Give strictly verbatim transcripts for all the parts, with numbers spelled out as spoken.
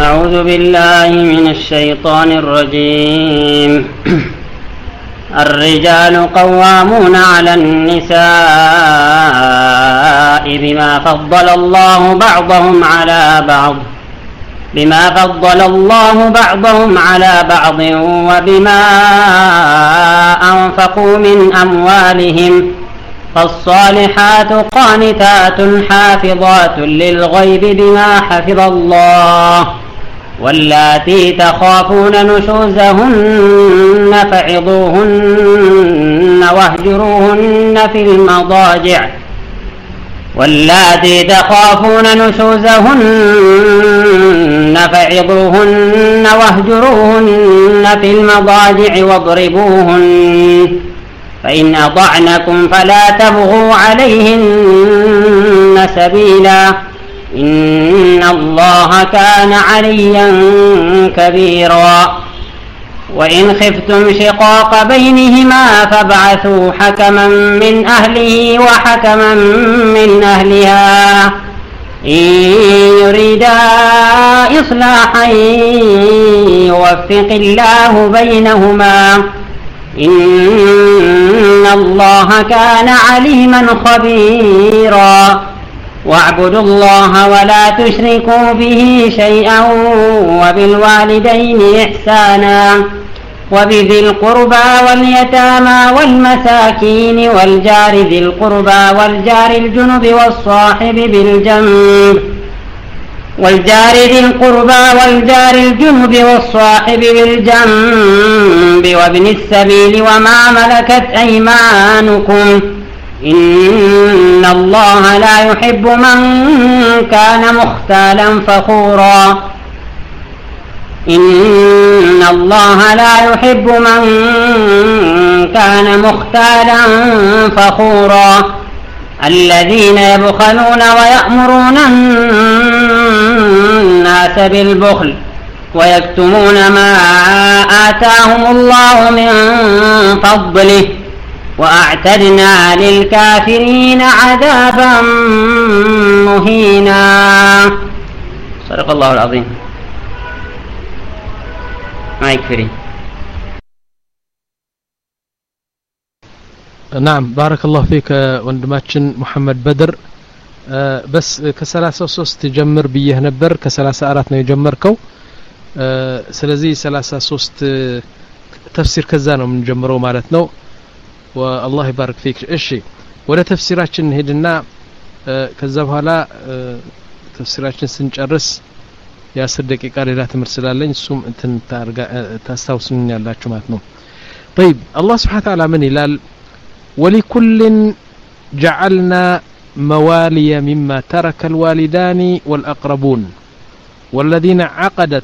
أعوذ بالله من الشيطان الرجيم. الرجال قوامون على النساء بما فضل الله بعضهم على بعض بما فضل الله بعضهم على بعض وبما أنفقوا من أموالهم فالصالحات قانتات حافظات للغيب بما حفظ الله واللاتي تخافون نشوزهن فعظوهن واهجروهن في المضاجع واللاتي تخافون نشوزهن فعظوهن واهجروهن في المضاجع واضربوهن فإن أطعنكم فلا تبغوا عليهن سبيلا إن الله كان عليا كبيرا وإن خفتم شقاق بينهما فابعثوا حكما من أهله وحكما من أهلها إن يريدا إصلاحا يوفق الله بينهما إن الله كان عليما خبيرا واعبدوا الله ولا تشركوا به شيئا وبالوالدين إحسانا وبذي القربى واليتامى والمساكين والجار ذي القربى والجار الجنب والصاحب بالجنب والجار ذي القربى والجار الجنب والصاحب بالجنب وابن السبيل وما ملكت أيمانكم إن الله لا يحب من كان مختالا فخورا إن الله لا يحب من كان مختالا فخورا الذين يبخلون ويأمرون الناس بالبخل ويكتمون ما آتاهم الله من فضله وأعتدنا للكافرين عذابا مهينا. صدق الله العظيم. ما يكفري. نعم بارك الله فيك وندماتشن محمد بدر. أه بس كسلاسة صوص تجمر بيه نبر كسلاسة أراتنا يجمركو. أه سلازي سلاسة صوص تفسير كزانو من جمرو مالتنو والله يبارك فيك. إشي ولا تفسيراتشن هدنا أه كذب هلا أه تفسيراتشن سنجرس يا صدقي قال لا تمرسلالين سوم انتن تستوسنني الله جماعتنا. طيب الله سبحانه وتعالى من يلال ولكل جعلنا موالي مما ترك الوالدان والأقربون والذين عقدت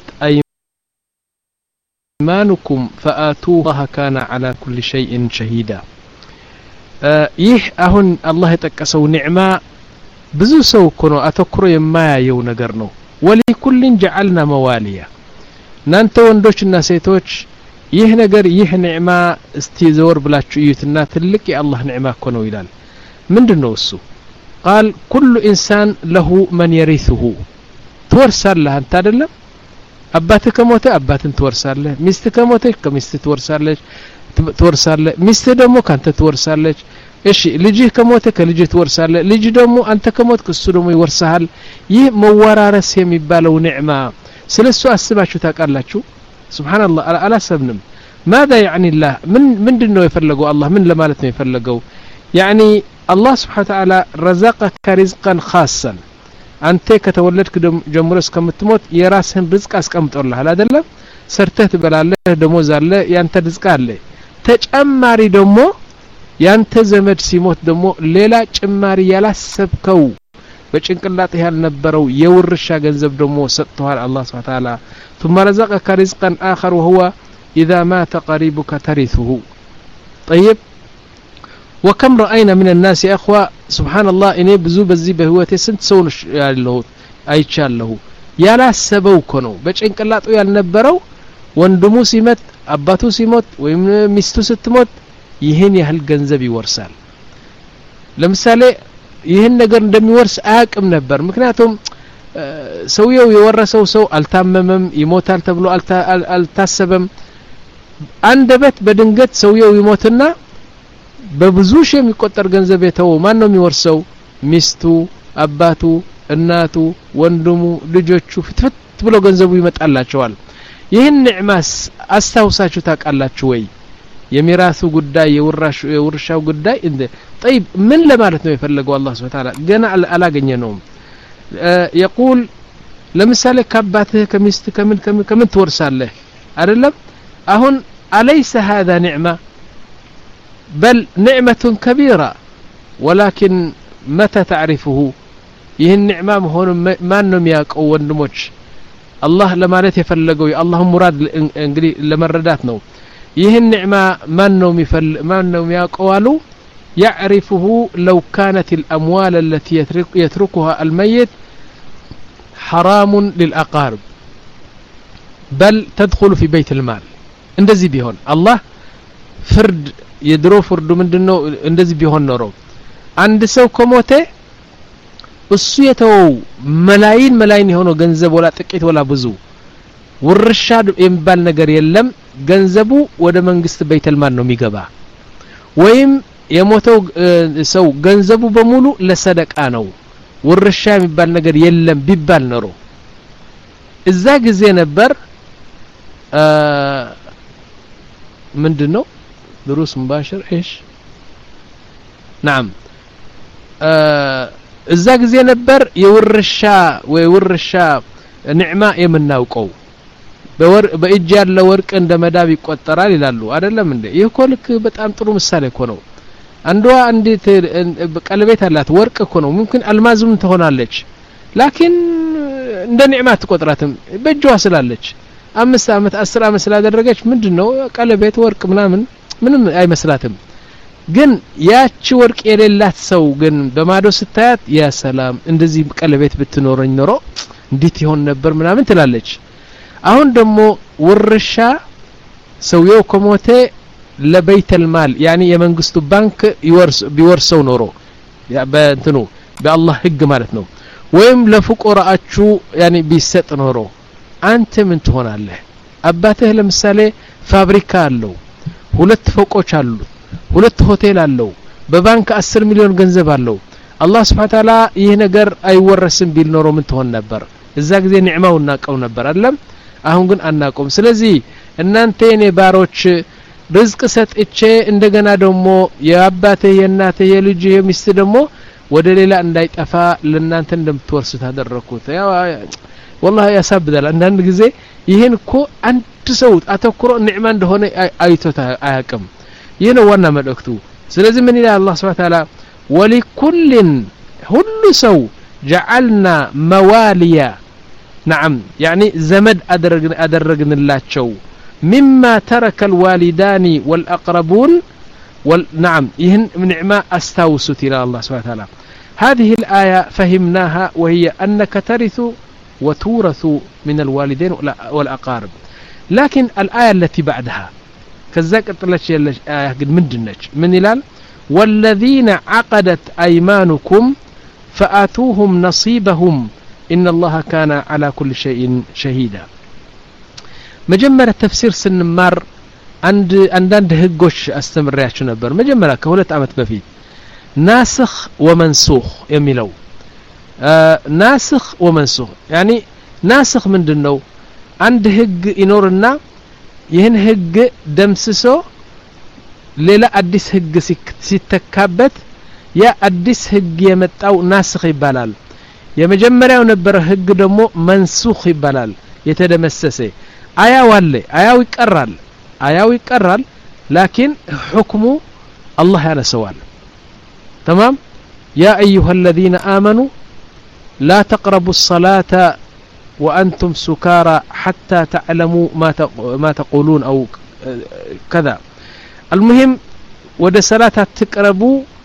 أيمانكم فآتوه الله كان على كل شيء شهيدا. آه يه أهن الله يتكسو نعمة بزو سو كنو أتكرو يما يو نقرنو ولكل جعلنا مواليا نانتو وندوش الناسيتوش ይህ ነገር ይህ ኒዕማ እስቲ ዘወር ብላችሁ እዩትና ትልቅ የአላህ ኒዕማ እኮ ነው ይላል። ምንድነው እሱ? قال كل انسان له من يرثه ትወርሳለህ አንተ አይደለም? አባትህ ከሞተ አባትን ትወርሳለህ፣ ሚስትህ ከሞተች ከሚስትህ ትወርሳለች ትወርሳለህ፣ ሚስትህ ደግሞ ካንተ ትወርሳለች። እሺ ልጅህ ከሞተ ከልጅህ ትወርሳለህ፣ ልጅ ደግሞ አንተ ከሞትክ እሱ ደግሞ ይወርሳል። ይህ መወራረስ የሚባለው ኒዕማ ስለሱ አስባችሁ ታውቃላችሁ? سبحان الله على سبنم ماذا يعني الله من من دنو يفلقوا الله من لمالت ما يفلقوا يعني الله سبحانه وتعالى رزقك رزقا خاصا أنت كتولدك جمرس كم تموت يراسهن رزق أسكمت الله هذا دلله سرته تبلاله دموز الله يانت رزق الله تجمعري دمو يانت زمد سيموت دمو ليلا جمعري يلا سبكو በጭንቅላትህ ያልነበረው የውርሻ ገንዘብ ደሞ ሰጥቷል الله سبحانه وتعالى ثم رزقك رزقا آخر وهو إذا مات قريبك ترثه. طيب وكم رأينا من الناس يا أخوة سبحان الله إني بزو بزي بهوتي سنت سونش ያለው አይቻለሁ ያላሰበው እኮ ነው በጭንቅላቱ ያልነበረው ወንድሙ ሲመት አባቱ ሲሞት ወይም ሚስቱ ስትሞት ይሄን ያህል ገንዘብ ይወርሳል። ለምሳሌ ይሄን ነገር እንደሚወርስ አያቅም ነበር ምክንያቱም ሰውየው የወረሰው ሰው አልታመመም ይሞታል ተብሎ አልታሰበም አንደበት በድንገት ሰውየው ይሞትና በብዙ ሺህ የሚቆጠር ገንዘብ የተው ማን ነው የሚወርሰው ሚስቱ አባቱ እናቱ ወንድሙ ልጆቹ ፍትፍት ብሎ ገንዘቡ ይመጣላቸዋል ይህን ንዕማስ አስተውሳችሁ ታቃላችሁ ወይ የሚራሱ ጉዳይ የውራሽ የውርሻው ጉዳይ እንደ طيب ምን ለማለት ነው የፈለገው አላህ Subhanahu Ta'ala ገና አላገኘነውም يقول ለምሳሌ ከአባትህ ከሚስት ከምን ከምን ትወርሳለህ አይደለም አሁን أليس هذا نعمة بل نعمة كبيرة ولكن متى تعرفه ይህን ኒዕማ መሆኑ ማን ነው የሚያውቀው ወንድሞች አላህ ለማለት የፈለገው የአላህ ሙራድ እንግዲህ ለመረዳት ነው ይህን ኒዕማ ማን ነው የሚፈል ማን ነው የሚያውቀው አሉ يعرفه لو كانت الأموال التي يترك يتركها الميت حرام للأقارب بل تدخل في بيت المال እንደዚህ ቢሆን አላህ ፍርድ የድሮ ፍርዱ ምንድነው እንደዚህ ቢሆን ኖሮ አንድ ሰው ከሞተ እሱ የተወው መላይን መላይን የሆነ ገንዘብ ወላ ጥቂት ወላ ብዙ ውርሻ የሚባል ነገር የለም ገንዘቡ ወደ መንግስት ቤተል ማል ነው የሚገባ ወይም የሞተው ሰው ገንዘቡ በሙሉ ለሰደቃ ነው ውርሻ የሚባል ነገር የለም ቢባል ኖሮ እዛ ጊዜ ነበር ምንድነው ድሩስ مباشر ايش نعم እዛ ጊዜ ነበር የውርሻ ወይ ውርሻ ንዕማ የምናውቀው በወር በእጅ ያለ ወርቅ እንደ መዳብ ይቆጠራል ይላሉ አይደለም እንዴ ይሄ እኮ ልክ በጣም ጥሩ ምሳሌ እኮ ነው አንዷ እንዴት ቀለቤት አላት ወርቅ እኮ ነው ممكن አልማዝም ትሆናለች ላኪን እንደ ንዕማ ትቆጥራትም በእጇ ስላለች አምስት አመት አስር አመት ስላደረገች ምንድነው ቀለቤት ወርቅ ምናምን ምንም አይመስላትም ግን ያቺ ወርቅ የሌላት ሰው ግን በማዶ ስታያት ያ ሰላም እንደዚህ ቀለቤት ብትኖርኝ ኖሮ እንዴት ይሆን ነበር ምናምን ትላለች አሁን ደግሞ ውርሻ ሰውየው ከሞተ ለበይተል ማል ያኒ የመንግስቱ ባንክ ይወርስ ቢወርሰው ኖሮ ያ በእንትኑ በአላህ ህግ ማለት ነው ወይም ለፍቆራአቹ ያኒ ቢሰጥ ኖሮ አንተ ምን ትሆናለህ አባትህ ለምሳሌ ፋብሪካ አለው ሁለት ፎቆች አሉ ሁለት ሆቴል አለው በባንክ አስር ሚሊዮን ገንዘብ አለው አላህ Subhanahu Ta'ala ይሄ ነገር አይወረስም ቢል ኖሮ ምን ትሆን ነበር እዛ ጊዜ ንዕማው እናቀው ነበር አይደለም አሁን ግን አናቀውም ስለዚህ እናንተ የኔ ባሮች ርዝቅ ሰጥቼ እንደገና ደግሞ የአባትህ የእናትህ የልጅህ የሚስት ደግሞ ወደ ሌላ እንዳይጠፋ ለእናንተ እንደምትወርሱ ታደረኩት ያው والله ያሳብዳል አንዳንድ ጊዜ ይሄን እኮ አንድ ሰው አተኩሮ ንዕማ እንደሆነ አይቶታ አያቀም ይሄን ዋና መልእክቱ ስለዚህ ምን ይላል አላህ Subhanahu Ta'ala ولكل ሁሉ ሰው جعلنا مواليا نعم يعني زمد أدرجن أدرجن اللاتشو مما ترك الوالدان والأقربون والنعم يهن من نعمة استوسط إلى الله سبحانه وتعالى هذه الآية فهمناها وهي أنك ترث وتورث من الوالدين والأقارب لكن الآية التي بعدها كذاك طلعت آية قد من دنج من إلال والذين عقدت أيمانكم فآتوهم نصيبهم إن الله كان على كل شيء شهيدا مجمرة تفسير سنمار عند عندنا هجوش استمرياتش نبر مجمرة كهولة عمت بفيت ناسخ ومنسوخ يميلو آه ناسخ ومنسوخ يعني ناسخ من دنو عند هج ينورنا يهن هج دمسسو ليلا أديس هج ستكابت يا أديس هج يمتاو ناسخ يبالال የመጀመሪያው ነበር ህግ ደግሞ መንሱኽ ይባላል የተደመሰሰ አያው አለ አያው ይቀራል አያው ይቀራል ላኪን ሁክሙ አላህ ያነሰዋል تمام يا ايها الذين امنوا لا تقربوا الصلاه وانتم سكارى حتى تعلموا ما ما تقولون او كذا المهم ወደ ሰላት አትቀርቡ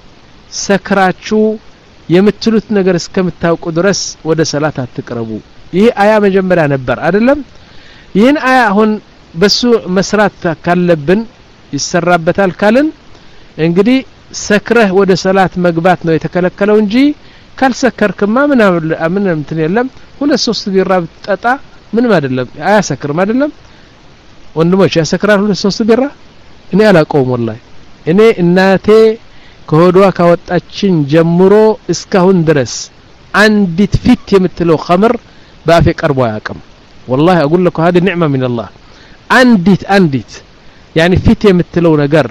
ሰክራችሁ የምትሉት ነገር እስከምታውቁ ድረስ ወደ ሰላት አትቀርቡ ይሄ አያ መጀመሪያ ነበር አይደለም ይሄን አያ አሁን በሱ መስራት ካለብን ይሰራበታል ካልን እንግዲህ ሰክረህ ወደ ሰላት መግባት ነው የተከለከለው እንጂ ካልሰከርክማ ምን ምን እንትን የለም ሁለት ሶስት ቢራ ብትጠጣ ምንም አይደለም አያሰክርም አይደለም ወንድሞች ያሰክራል ሁለት ሶስት ቢራ እኔ አላቆም ወላሂ እኔ እናቴ ከሆዷ ካወጣችን ጀምሮ እስካሁን ድረስ አንዲት ፊት የምትለው ኸምር ባፌ ቀርቦ ያቀም والله اقول لك هذه نعمه من الله አንዲት አንዲት يعني ፊት የምትለው ነገር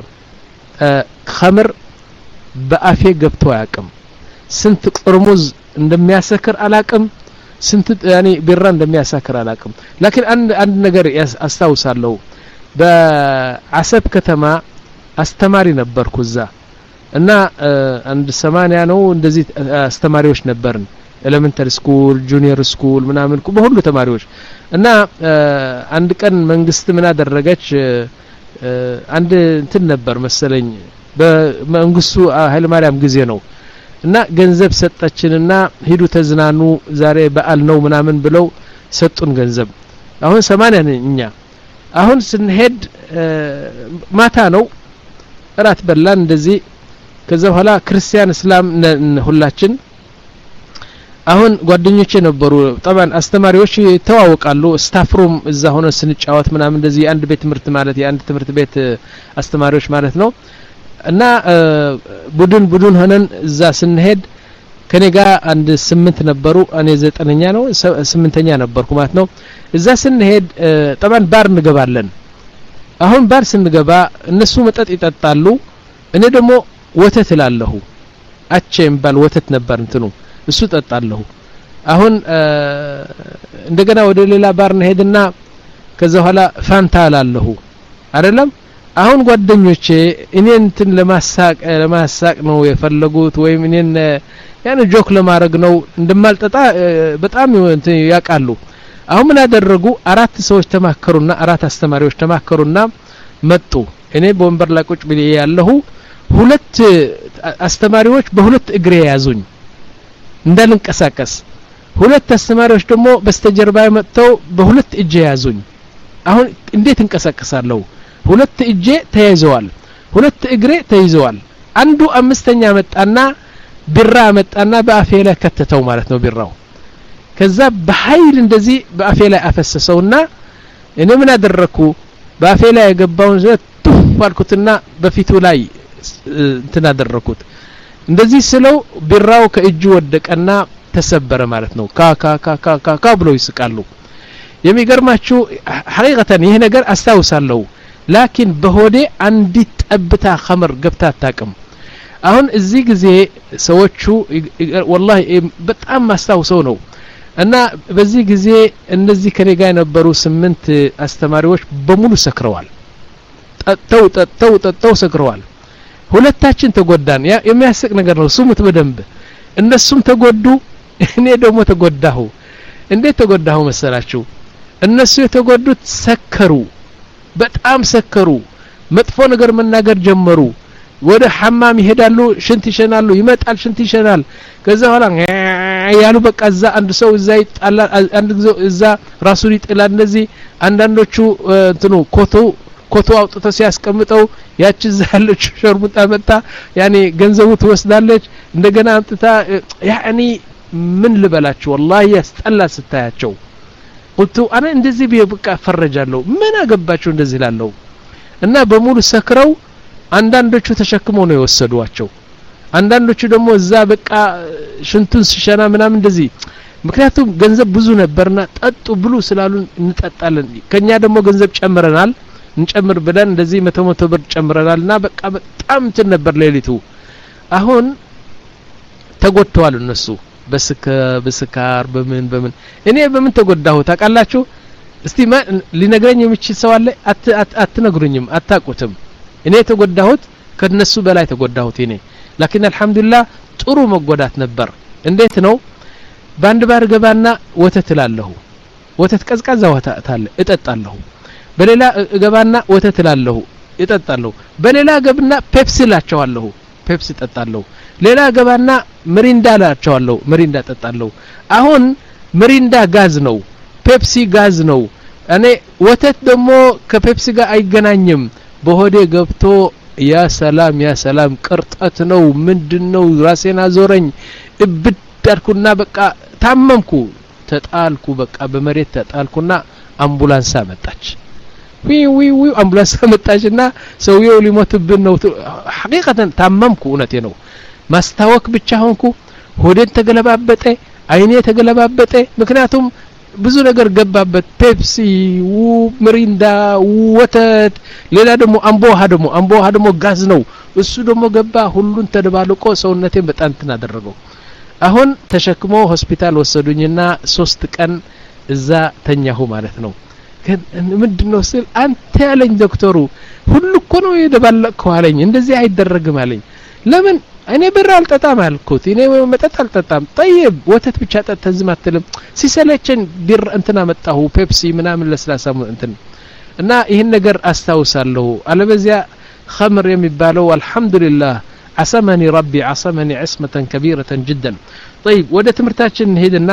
ኸምር ባፌ ገብቶ ያቀም ስንት ቅርሙዝ እንደሚያሰክር አላቅም ስንት يعني ቢራ እንደሚያሰክር አላቅም لكن አንድ አንድ ነገር አስተውሳለሁ በአሰብ ከተማ አስተማሪ ነበርኩ እዛ እና አንድ ሰማንያ ነው እንደዚህ አስተማሪዎች ነበርን ኤሌመንተሪ ስኩል ጁኒየር ስኩል ምናምን በሁሉ ተማሪዎች እና አንድ ቀን መንግስት ምን አደረገች አንድ እንትን ነበር መሰለኝ በመንግስቱ ኃይለ ማርያም ጊዜ ነው እና ገንዘብ ሰጣችንና ሄዱ ተዝናኑ ዛሬ በዓል ነው ምናምን ብለው ሰጡን ገንዘብ አሁን ሰማንያ ነኛ አሁን ስንሄድ ማታ ነው እራት በላን እንደዚህ ከዛ በኋላ ክርስቲያን እስላም ሁላችን አሁን ጓደኞቼ ነበሩ طبعا አስተማሪዎች ተዋወቃሉ ስታፍሩም እዛ ሆነ ስንጫወት ምናምን እንደዚህ አንድ ቤት ትምህርት ማለት የአንድ ትምህርት ቤት አስተማሪዎች ማለት ነው እና ቡድን ቡድን ሆነን እዛ ስንሄድ ከኔ ጋር አንድ ስምንት ነበሩ እኔ ዘጠነኛ ነው ስምንተኛ ነበርኩ ማለት ነው እዛ ስንሄድ طبعا ባር እንገባለን አሁን ባር ስንገባ እነሱ መጠጥ ይጠጣሉ እኔ ደግሞ ወተት ላለሁ አቸም ባል ወተት ነበር እንትኑ እሱ ጠጣለሁ አሁን እንደገና ወደ ሌላ ባር እንሄድና ከዛ ኋላ ፋንታ ላለሁ አይደለም አሁን ጓደኞቼ እኔን እንትን ለማሳቅ ለማሳቅ ነው የፈለጉት ወይም እኔን ያን ጆክ ለማድረግ ነው እንደማልጠጣ በጣም እንትን ያቃሉ አሁን ምን አደረጉ አራት ሰዎች ተማከሩና አራት አስተማሪዎች ተማከሩና መጡ እኔ በወንበር ላይ ቁጭ ብዬ ያለሁ ሁለት አስተማሪዎች በሁለት እግሬ ያዙኝ እንዳልንቀሳቀስ ሁለት አስተማሪዎች ደግሞ በስተጀርባዬ መጥተው በሁለት እጄ ያዙኝ አሁን እንዴት እንቀሳቀሳለሁ ሁለት እጄ ተያይዘዋል ሁለት እግሬ ተይዘዋል አንዱ አምስተኛ መጣና ቢራ መጣና በአፌ ላይ ከተተው ማለት ነው ቢራው ከዛ በኃይል እንደዚህ በአፌ ላይ አፈሰሰውና እኔ ምን አደረኩ በአፌ ላይ የገባውን ዘቱ ባልኩትና በፊቱ ላይ እንትን አደረኩት እንደዚህ ስለው ቢራው ከእጁ ወደቀና ተሰበረ ማለት ነው ካ ካ ካ ካ ካ ብለው ይስቃሉ የሚገርማችሁ ሐቂቀተን ይሄ ነገር አስተውሳለሁ ላኪን በሆዴ አንዲት ጠብታ ኸምር ገብታ አታቅም አሁን እዚህ ጊዜ ሰዎቹ والله በጣም ማስተውሰው ነው እና በዚህ ጊዜ እነዚህ ከኔ ጋር የነበሩ ስምንት አስተማሪዎች በሙሉ ሰክረዋል ጠጥተው ጠጥተው ጠጥተው ሰክረዋል ሁለታችን ተጎዳን ያ የሚያስቅ ነገር ነው ስሙት በደንብ እነሱም ተጎዱ እኔ ደግሞ ተጎዳሁ እንዴት ተጎዳሁ መሰላችሁ እነሱ የተጎዱት ሰከሩ በጣም ሰከሩ መጥፎ ነገር መናገር ጀመሩ ወደ ሐማም ይሄዳሉ ሽንት ይሸናሉ ይመጣል ሽንት ይሸናል ከዛ ኋላ ያሉ በቃ እዛ አንድ ሰው እዛ ይጣላል አንድ ጊዜ እዛ ራሱን ይጥላል እንደዚህ አንዳንዶቹ እንትኑ ኮቶ ኮቶ አውጥተው ሲያስቀምጠው ያቺ ዛለች ሸርሙጣ መጣ ያኔ ገንዘቡ ትወስዳለች እንደገና አምጥታ ያኒ ምን ልበላችሁ والله ያስጠላ ስታያቸው ቁልቱ አና እንደዚህ በቃ ፈረጃለሁ ምን አገባቸው እንደዚህ ላለው እና በሙሉ ሰክረው አንዳንዶቹ ተሸክመው ነው የወሰዷቸው አንዳንዶቹ ደግሞ እዛ በቃ ሽንቱን ሲሸና ምናምን እንደዚህ ምክንያቱም ገንዘብ ብዙ ነበርና ጠጡ ብሉ ስላሉን እንጠጣለን ከኛ ደግሞ ገንዘብ ጨምረናል እንጨምር ብለን እንደዚህ መቶ መቶ ብር ጨምረናልና በቃ በጣም እንትን ነበር ሌሊቱ አሁን ተጎድተዋል እነሱ በስከ በስካር በምን በምን እኔ በምን ተጎዳሁ ታውቃላችሁ እስቲ ሊነግረኝ የሚችል ሰው አለ አትነግሩኝም አታቁትም እኔ ተጎዳሁት ከነሱ በላይ ተጎዳሁት እኔ لكن الحمد لله ጥሩ መጎዳት ነበር እንዴት ነው ባንድ ባር ገባና ወተት ላለሁ ወተት ቀዝቃዛ ወተት አለ እጠጣለሁ በሌላ ገባና ወተት ላለሁ እጠጣለሁ በሌላ ገብና ፔፕሲ ላቸዋለሁ ፔፕሲ እጠጣለሁ ሌላ ገባና ምሪንዳ ላቸዋለሁ ምሪንዳ እጠጣለሁ አሁን ምሪንዳ ጋዝ ነው ፔፕሲ ጋዝ ነው እኔ ወተት ደግሞ ከፔፕሲ ጋር አይገናኝም በሆዴ ገብቶ ያ ሰላም ያ ሰላም ቅርጠት ነው ምንድነው ራሴና ዞረኝ እብዳርኩና በቃ ታመምኩ ተጣልኩ በቃ በመሬት ተጣልኩና አምቡላንስ መጣች ዊ ዊ ዊ አምቡላንስ መጣችና ሰውየው ሊሞትብን ነው ሐቂቀተን ታመምኩ እውነቴ ነው ማስታወክ ብቻ ሆንኩ ሆዴን ተገለባበጠ አይኔ ተገለባበጠ ምክንያቱም ብዙ ነገር ገባበት ፔፕሲ ወምሪንዳ ወተት ሌላ ደግሞ አምቦሃ ደግሞ አምቦሃ ደግሞ ጋዝ ነው እሱ ደግሞ ገባ ሁሉን ተደባልቆ ሰውነቴን በጣም ተናደረገው አሁን ተሸክሞ ሆስፒታል ወሰዱኝና ሶስት ቀን እዛ ተኛሁ ማለት ነው ምንድነው ስል አንተ ያለኝ ዶክተሩ ሁሉ እኮ ነው የደባለቀው አለኝ እንደዚህ አይደረግም አለኝ ለምን እኔ ብር አልጠጣም አልኩት እኔ መጠጥ አልጠጣም طيب ወተት ብቻ ጠጥተህ ዝም አትልም ሲሰለቸን ቢር እንትና መጣሁ ፔፕሲ ምናምን ለስላሳ እንትን እና ይሄን ነገር አስታውሳለሁ አለበዚያ خمر የሚባለው አልহামዱሊላህ عصمني ربي عصمني عصمة كبيرة جدا طيب ወደ ትምርታችን ሄድና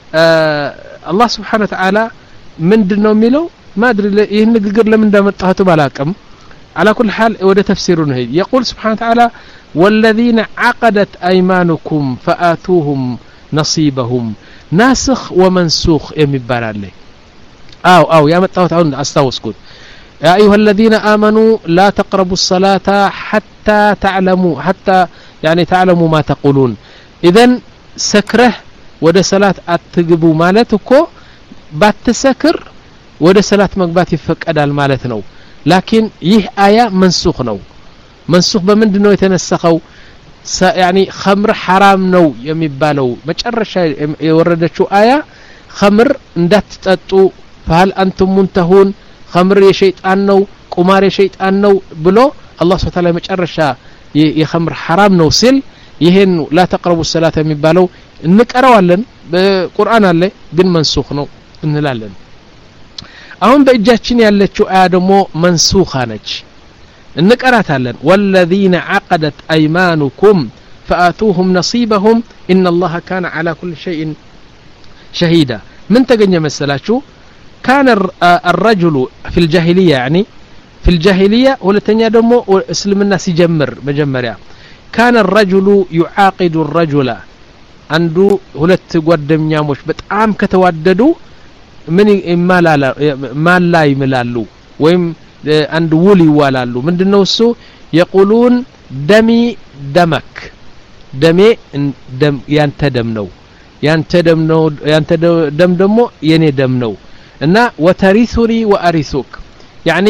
الله سبحانه وتعالى ምንድነው የሚለው ማድሪ ይሄን ንግግር ለምን እንዳመጣሁት ባላቀም على كل حال ወደ ተፍሲሩ ነው يقول سبحانه وتعالى والذين عقدت ايمانكم فآتوهم نصيبهم ناسخ ومنسوخ የሚባል አለ አው አው ያመጣሁት አሁን አስተዋስኩት يا ايها الذين امنوا لا تقربوا الصلاه حتى تعلموا حتى يعني تعلموا ما تقولون اذا سكره ወደ ሰላት አትግቡ ማለት እኮ ባትሰክር ወደ ሰላት መግባት ይፈቀዳል ማለት ነው لكن ይህ አያ መንሱኽ ነው መንሱኽ በምንድነው የተነሰኸው يعني خمر حرام ነው የሚባለው መጨረሻ የወረደችው አያ خمر እንዳትጠጡ فهل انتم منتهون خمر የሸይጣን ነው ቁማር የሸይጣን ነው ብሎ አላህ Subhanahu Wa Ta'ala መጨረሻ የخمر حرام ነው ሲል ይሄን لا تقربوا الصلاه የሚባለው እንቀራዋለን በቁርአን አለ ግን መንሱኽ ነው እንላለን አሁን በእጃችን ያለችው አያ ደግሞ መንሱኻ ነች እንቀራታለን والذين عقدت ايمانكم فآتوهم نصيبهم ان الله كان على كل شيء شهيدا من تገኘ መሰላችሁ كان الرجل في الجاهليه يعني في الجاهليه ሁለተኛ ደግሞ እስልምና ሲጀምር መጀመሪያ كان الرجل يعاقد الرجل አንዱ ሁለት ጓደኛሞች በጣም ከተዋደዱ ምን ይማላላ ማላ ይምላሉ ወይም አንድ ውል ይዋላሉ ምንድነው እሱ يقولون دمي دمك دمي دم ያንተ ደም ነው ያንተ ደም ነው ያንተ ደም ደግሞ የኔ ደም ነው እና وترثني وارثك يعني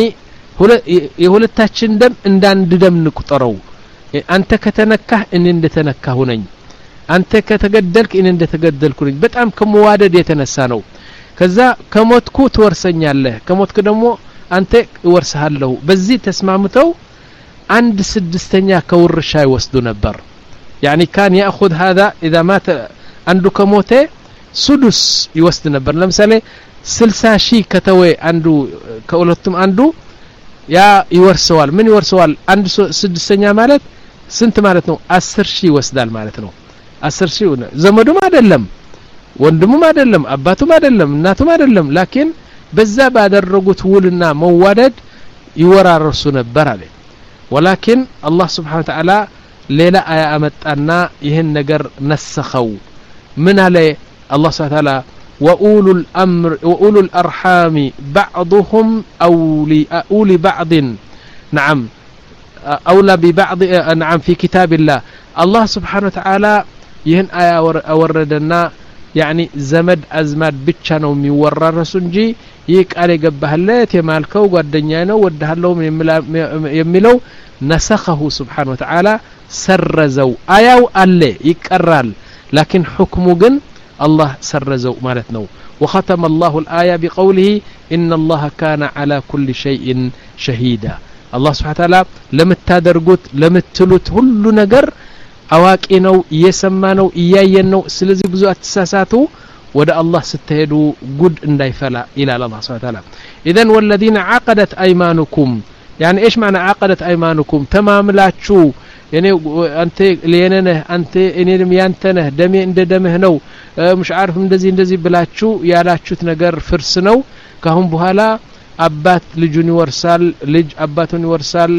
የሁለታችን ደም እንዳንድ ደም ንቁጠረው አንተ ከተነካህ እኔ እንደተነካሁ ነኝ አንተ ከተገደልክ እኔ እንደተገደልኩ ነኝ በጣም ከመዋደድ የተነሳ ነው ከዛ ከሞትኩ ትወርሰኛለህ ከሞትክ ደግሞ አንተ ወርሰሃለሁ በዚህ ተስማምተው አንድ ስድስተኛ ከውርሻ ይወስዱ ነበር يعني كان ياخذ هذا اذا مات عنده كموته سدس ይወስድ ነበር ለምሳሌ ስልሳ ሺህ ከተወ አንዱ ከሁለቱም አንዱ ያ ይወርሰዋል ምን ይወርሰዋል አንድ ስድስተኛ ማለት ስንት ማለት ነው አስር ሺህ ይወስዳል ማለት ነው አስር ሺህ ዘመዱም አይደለም ወንድሙም አይደለም አባቱም አይደለም እናቱም አይደለም لكن በዛ ባደረጉት ውልና መዋደድ ይወራረሱ ነበር አለ ولكن الله سبحانه وتعالى ሌላ አያ አመጣና ይሄን ነገር ነሰኸው ምን አለ الله سبحانه وتعالى واولو الامر واولو الارحام بعضهم اولي اولي بعض نعم اولى ببعض نعم في كتاب الله الله سبحانه وتعالى ይሄን አያ አወረደና يعني زمد ازماد ብቻ ነው የሚወራረሱ እንጂ ይህ ቃል የገባህለት የማልከው ጓደኛ ነው ወደሃለው የሚለው نسخه سبحانه وتعالى سرزوا አያው አለ ይቀራል لكن حكمه ግን الله سرزوا ማለት ነው وختم الله الآية بقوله إن الله كان على كل شيء شهيدا الله سبحانه وتعالى ለምታደርጉት ለምትሉት ሁሉ ነገር አዋቂ ነው እየሰማ ነው እያየን ነው ስለዚህ ብዙ አትሳሳቱ ወደ አላህ ስትሄዱ ጉድ እንዳይፈላ ይላል አላህ Subhanahu Wa Ta'ala اذا والذين عقدت ايمانكم يعني ايش معنى عقدت ايمانكم ተማምላችሁ እኔ አንተ ለየነህ አንተ እኔም ያንተ ነህ ደሜ እንደ ደምህ ነው مش عارف እንደዚህ እንደዚህ ብላችሁ ያላችሁት ነገር ፍርስ ነው ካሁን በኋላ አባት ልጁን ይወርሳል ልጅ አባቱን ይወርሳል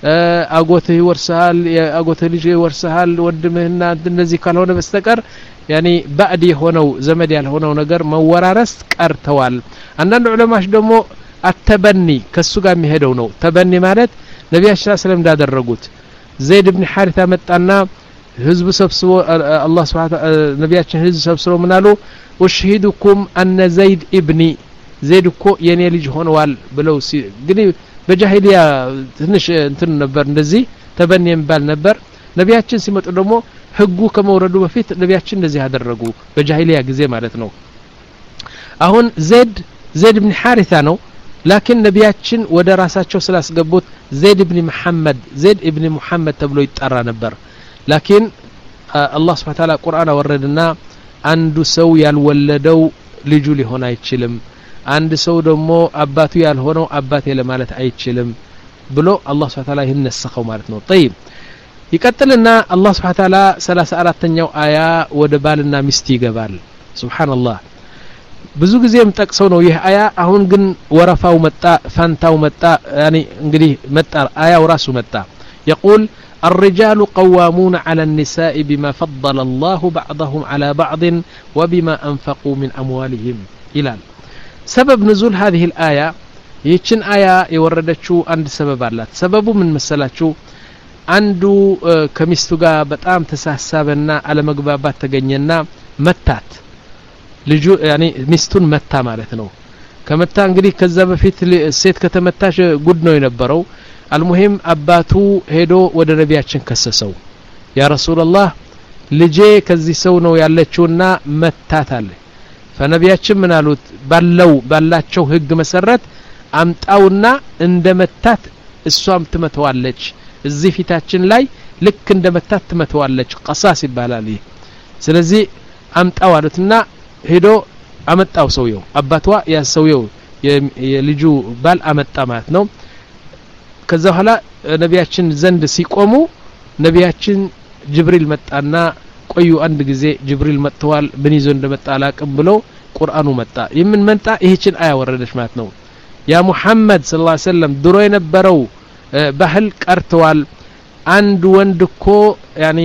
አጎትህ ይወርሳል አጎትህ ልጅ ይወርሳል ወንድምህና እነዚህ ካልሆነ በስተቀር ያኒ ባዕድ የሆነው ዘመድ ያልሆነው ነገር መወራረስ ቀርተዋል አንዳንድ ዑለማዎች ደግሞ አተበኒ ከሱ ጋር የሚሄደው ነው ተበኒ ማለት ነብያችን ሰለላሁ ዐለይሂ ወሰለም እንዳደረጉት ዘይድ ኢብኑ ሐሪታ መጣና ህዝብ ሰብስቦ አላህ Subhanahu ነብያችን ህዝብ ሰብስቦ ምናሉ ወሽሂዱኩም አነ ዘይድ ኢብኒ ዘይድ እኮ የኔ ልጅ ሆነዋል ብለው ግን በጃሂሊያ ትንሽ እንትን ነበር እንደዚህ ተበኒ የሚባል ነበር ነብያችን ሲመጡ ደግሞ ህጉ ከመውረዱ በፊት ነብያችን እንደዚህ ያደረጉ በጃሂሊያ ጊዜ ማለት ነው አሁን ዘይድ ዘይድ ኢብኑ ሐሪታ ነው لكن ነብያችን ወደ ራሳቸው ስላስገቡት ዘይድ ኢብኑ መሐመድ ዘይድ ኢብኑ መሐመድ ተብሎ ይጣራ ነበር لكن الله سبحانه وتعالى ቁርአን አወረደና አንዱ ሰው ያልወለደው ልጁ ሊሆን አይችልም አንድ ሰው ደግሞ አባቱ ያልሆነው አባቴ ለማለት አይችልም ብሎ الله سبحانه وتعالى ይነሰኸው ማለት ነው طيب ይቀጥልና الله سبحانه وتعالى ሰላሳ አራተኛው አያ ወደ ባልና ሚስት ይገባል ሱብሃንአላህ ብዙ ጊዜም ጠቅሰው ነው ይህ አያ አሁን ግን ወረፋው መጣ ፋንታው መጣ يعني እንግዲህ መጣ አያው ራሱ መጣ يقول الرجال قوامون على النساء بما فضل الله بعضهم على بعض وبما أنفقوا من أموالهم إلى سبب نزول هذه الآية يتشن آية يوردتشو عند سبب الله سبب من مسلاتشو عنده كمستوغا بتام تسحسابنا على مقبابات تجنينا متات لجو يعني مستون متا مالتنا كمتا انجلي كذاب فيت السيد كتمتاش قد نو ينبرو المهم أباتو هيدو ود نبياتشن كسسو يا رسول الله لجي كزي سونو يالچونا متاتال فنبياتشن منالوت باللو باللاچو ህግ መሰረት አምጣውና እንደመታት እሷም ትመተዋለች እዚህ ፊታችን ላይ ልክ እንደመታት ትመተዋለች ቀሳስ ይባላል ስለዚህ አምጣው አሉትና ሄዶ አመጣው ሰውየው አባቷ ያ ሰውየው የልጁ ባል አመጣ ማለት ነው ከዛ በኋላ ነብያችን ዘንድ ሲቆሙ ነብያችን ጅብሪል መጣና ቆዩ አንድ ጊዜ ጅብሪል መጥተዋል ምን ይዞ እንደመጣ አላቅም ብሎ ቁርአኑ መጣ ይምን መጣ ይህችን አያ ወረደች ማለት ነው ያ ሙሐመድ ሰለላሁ ዐለይሂ ወሰለም ድሮ የነበረው ባህል ቀርተዋል አንድ ወንድ እኮ ያኒ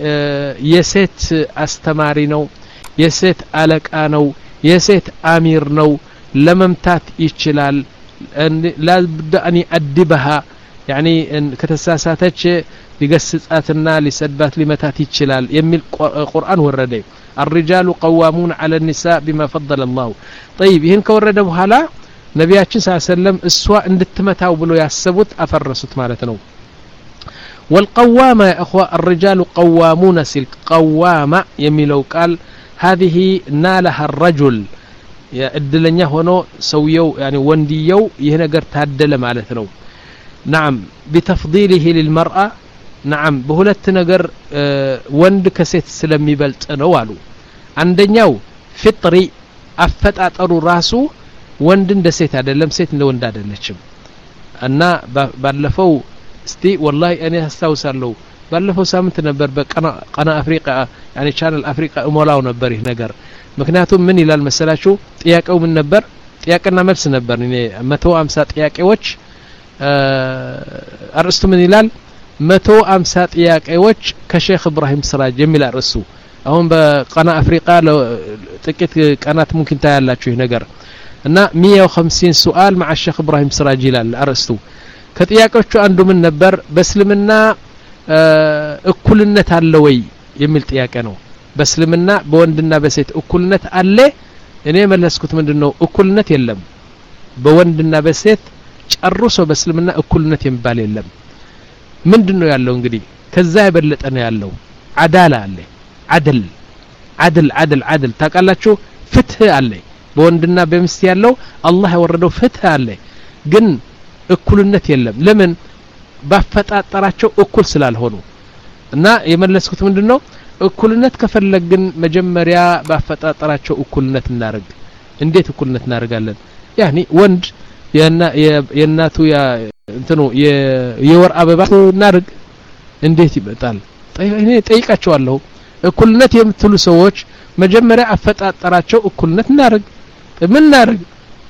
የሴት አስተማሪ ነው የሴት አለቃ ነው የሴት አሚር ነው ለመምታት ይችላል لا بد أن يأدبها يعني كتساساتش لقصصاتنا لسدبات لمتات يتشلال يمي القرآن ورده الرجال قوامون على النساء بما فضل الله طيب يهن كورده بحالا نبياتنا صلى الله عليه وسلم السواء اندتمتاو بلو ياسبوت أفرسوت مالتنو والقوامة يا أخوة الرجال قوامون سلك قوامة يمي لو قال هذه نالها الرجل يا ادلنيا هونو سويو يعني ونديو ይሄ ነገር ታደለ ማለት ነው نعم بتفضيله للمرأة نعم በሁለት ነገር ወንድ ከሴት ስለሚበልጥ ነው አሉ አንደኛው ፍጥሪ አፈጣጠሩ ራሱ ወንድ እንደ ሴት አይደለም ሴት እንደ ወንድ አይደለችም እና ባለፈው እስቲ والله እኔ አስተውሳለሁ ባለፈው ሳምንት ነበር በቀና ቀና አፍሪካ يعني ቻናል አፍሪካ እሞላው ነበር ይሄ ነገር ምክንያቱም ምን ይላል መሰላችሁ ጥያቄው ምን ነበር ጥያቄና መልስ ነበር እኔ መቶ ሃምሳ ጥያቄዎች አርስቱ ምን ይላል መቶ ሃምሳ ጥያቄዎች ከሼክ ኢብራሂም ስራጅ የሚል አርሱ አሁን በቀና አፍሪካ ጥቂት ቀናት ممكن ታያላችሁ ይሄ ነገር እና مية وخمسين سؤال مع الشيخ ابراهيم سراج ይላል አርስቱ ከጥያቄዎቹ አንዱ ምን ነበር በእስልምና እኩልነት አለ ወይ የሚል ጥያቄ ነው በእስልምና በወንድና በሴት እኩልነት አለ እኔ መለስኩት ምንድነው እኩልነት የለም በወንድና በሴት ጨርሶ በእስልምና እኩልነት የሚባል የለም ምንድነው ያለው እንግዲህ ከዛ የበለጠ ነው ያለው አዳላ አለ አድል አድል አድል አድል ታቃላችሁ ፍትህ አለ በወንድና በሚስት ያለው አላህ ያወረደው ፍትህ አለ ግን እኩልነት የለም ለምን ባፈጣጠራቸው እኩል ስላልሆኑ እና የመለስኩት ምንድነው እኩልነት ከፈለግን መጀመሪያ ባፈጣጠራቸው እኩልነት እናርግ እንዴት እኩልነት እናርጋለን ያኒ ወንድ የናቱ ያ እንትኑ የወር አበባ እናርግ እንዴት ይመጣል እኔ ጠይቃቸዋለሁ እኩልነት የምትሉ ሰዎች መጀመሪያ አፈጣጠራቸው እኩልነት እናርግ ምን እናርግ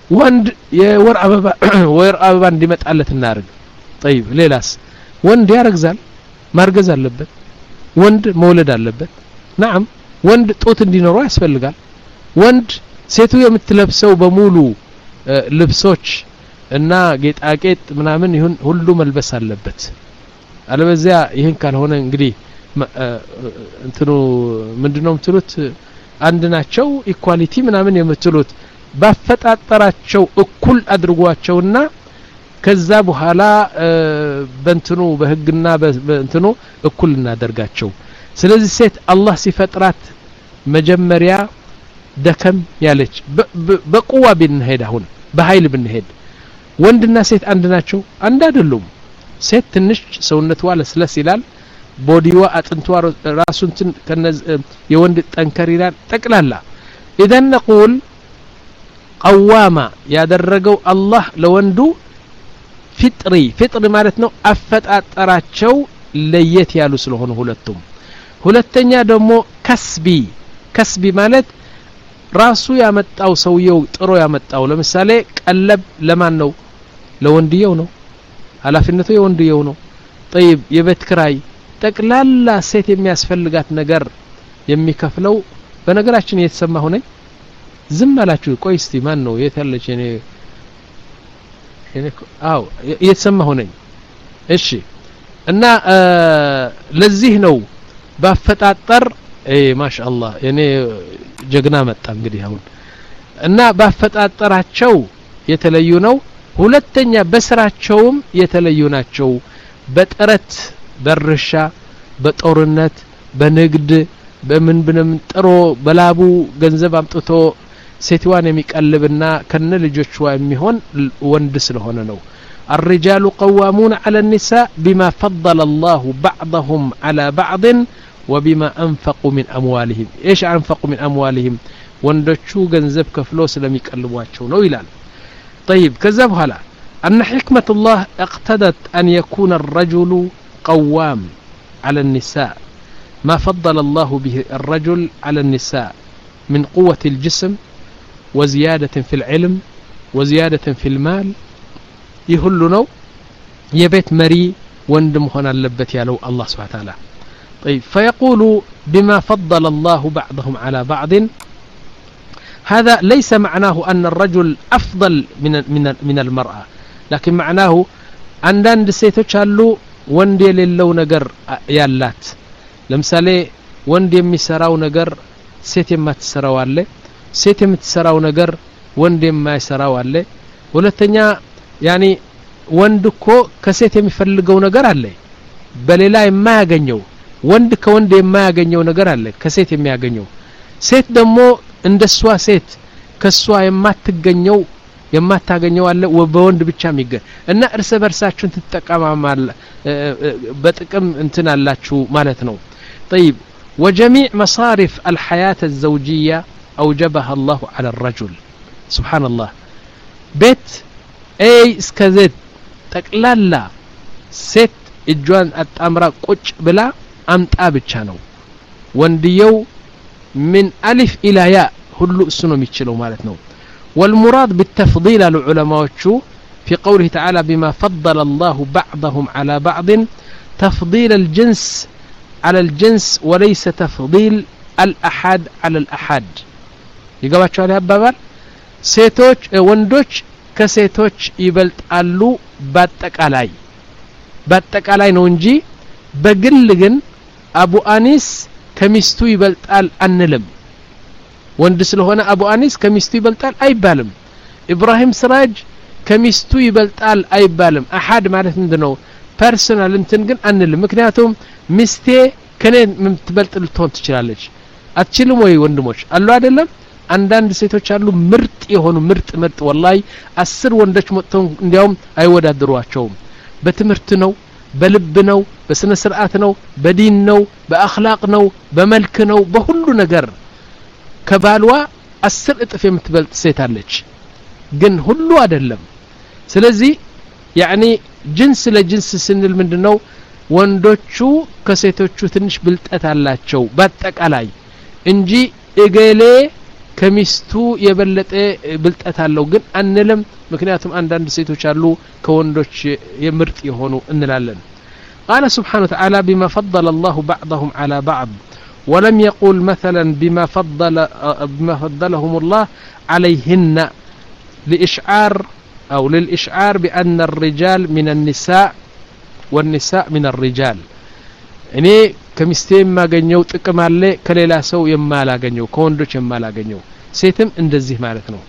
ወንድ የወር አበባ ወር አበባ እንዲመጣለት እናርግ طيب ሌላስ ወንድ ያረግዛል ማርገዝ አለበት ወንድ መውለድ አለበት نعم ወንድ ጦት እንዲኖረው ያስፈልጋል ወንድ ሴቱ የምትለብሰው በሙሉ ልብሶች እና ጌጣጌጥ ምናምን ይሁን ሁሉ መልበስ አለበት አለበዚያ ይሄን ካልሆነ እንግዲህ እንትኑ ምንድነው የምትሉት አንድ ናቸው ኢኳሊቲ ምናምን የምትሉት ባፈጣጠራቸው እኩል አድርጓቸውና ከዛ በኋላ በእንትኑ በህግና በእንትኑ እኩል እናደርጋቸው ስለዚህ ሴት አላህ ሲፈጥራት መጀመሪያ ደከም ያለች በቁዋ ብንሄድ አሁን በኃይል ብንሄድ ወንድና ሴት አንድ ናቸው አንድ አይደሉም ሴት ትንሽ ሰውነቷ ለስለስ ይላል ቦዲዋ አጥንቷ ራሱን ከነዝ የወንድ ጠንከር ይላል ጠቅላላ اذا نقول قوامه ያደረገው አላህ ለወንዱ ፍጥሪ ፍጥሪ ማለት ነው አፈጣጠራቸው ለየት ያሉ ስለሆነ ሁለቱም ሁለተኛ ደግሞ ከስቢ ከስቢ ማለት ራሱ ያመጣው ሰውየው ጥሮ ያመጣው ለምሳሌ ቀለብ ለማን ነው ለወንድየው ነው ኃላፊነቱ የወንድየው ነው طيب የቤት ክራይ ጠቅላላ ሴት የሚያስፈልጋት ነገር የሚከፍለው በነገራችን የተሰማ ሆነ ዝም አላችሁ ቆይ እስቲ ማን ነው የታለች እኔ እኔ አው የተሰማ ሆነ እሺ እና ለዚህ ነው ባፈጣጠር اي ما شاء الله እኔ ጀግና መጣ እንግዲህ አሁን እና ባፈጣጠራቸው የተለዩ ነው ሁለተኛ በስራቸውም የተለዩ ናቸው በጥረት በርሻ በጦርነት በንግድ በምን ብንም ጥሮ በላቡ ገንዘብ አምጥቶ ሴትዋን የሚቀልብና ከነ ልጆቿ የሚሆን ወንድ ስለሆነ ነው الرجال قوامون على النساء بما فضل الله بعضهم على بعض وبما انفقوا من اموالهم ايش انفقوا من اموالهم ወንዶቹ ገንዘብ ከፍሎ ስለሚቀልቧቸው ነው ይላል طيب ከዛ በኋላ ان حكمه الله اقتضت ان يكون الرجل قوام على النساء ما فضل الله به الرجل على النساء من قوة الجسم وزيادة في العلم وزيادة في المال يهلو نو يبيت مري وندم هنا اللبت يالو الله سبحانه وتعالى طيب فيقول بما فضل الله بعضهم على بعض هذا ليس معناه أن الرجل أفضل من من من المرأة لكن معناه أن عند سيتوش هلو ወንድ የሌለው ነገር ያላት ለምሳሌ ወንድ የሚሰራው ነገር ሴት የማትሰራው አለ ሴት የምትሰራው ነገር ወንድ የማይሰራው አለ ሁለተኛ ያኒ ወንድ እኮ ከሴት የሚፈልገው ነገር አለ በሌላ የማያገኘው ወንድ ከወንድ የማያገኘው ነገር አለ ከሴት የሚያገኘው ሴት ደግሞ እንደሷ ሴት ከሷ የማትገኘው የማታገኘው አለ ወበወንድ ብቻ የሚገኝ እና እርስ በርሳችሁን ተጠቀማማል በጥቅም እንትን አላችሁ ማለት ነው طيب وجميع مصارف الحياة الزوجية أوجبها الله على الرجل سبحان الله بيت اي اسكزت تقلالا ست اجوان اتامرا قጭ ብላ አምጣ ብቻ ነው ወንድየው من الف الى ياء ሁሉ እሱ ነው የሚችለው ማለት ነው والمراد بالتفضيل العلماء في قوله تعالى بما فضل الله بعضهم على بعض تفضيل الجنس على الجنس وليس تفضيل الأحد على الأحد يقباتشو عليها بابال سيتوش وندوش كسيتوش يبلت ألو باتك علي باتك علي نونجي بقلقن أبو أنيس كميستو يبلت أل أنلم ወንድስ ለሆነ አቡ አኒስ ከሚስቱ ይበልጣል አይባልም ኢብራሂም ስራጅ ከሚስቱ ይበልጣል አይባልም አሐድ ማለት ምንድነው ፐርሰናል እንትን ግን አንልም ምክንያቱም ሚስቴ ከኔ ምትበልጥ ልትሆን ትችላለች አትችልም ወይ ወንድሞች አሉ አይደለም አንዳንድ ሴቶች አሉ ምርጥ የሆኑ ምርጥ ምርጥ ወላሂ አስር ወንዶች መጥተው እንዲያውም አይወዳደሯቸውም በትምህርት ነው በልብ ነው በስነ ስርዓት ነው በዲን ነው በአኽላቅ ነው በመልክ ነው በሁሉ ነገር ከባልዋ አስር እጥፍ የምትበልጥ ሴት አለች ግን ሁሉ አይደለም ስለዚህ يعني ጅንስ ለጅንስ ስንል ምንድነው ወንዶቹ ከሴቶቹ ትንሽ ብልጠት አላቸው በአጠቃላይ እንጂ እገሌ ከሚስቱ የበለጠ ብልጠት አለው ግን አንለም ምክንያቱም አንዳንድ ሴቶች አሉ ከወንዶች የምርጥ የሆኑ እንላለን قال سبحانه وتعالى بما فضل الله بعضهم على بعض ولم يقول مثلا بما فضل بما فضلهم الله عليهن لإشعار أو للإشعار بأن الرجال من النساء والنساء من الرجال እኔ ከሚስቴ የማገኘው ጥቅም አለ ከሌላ ሰው የማላገኘው ከወንዶች የማላገኘው ሴትም እንደዚህ ማለት ነው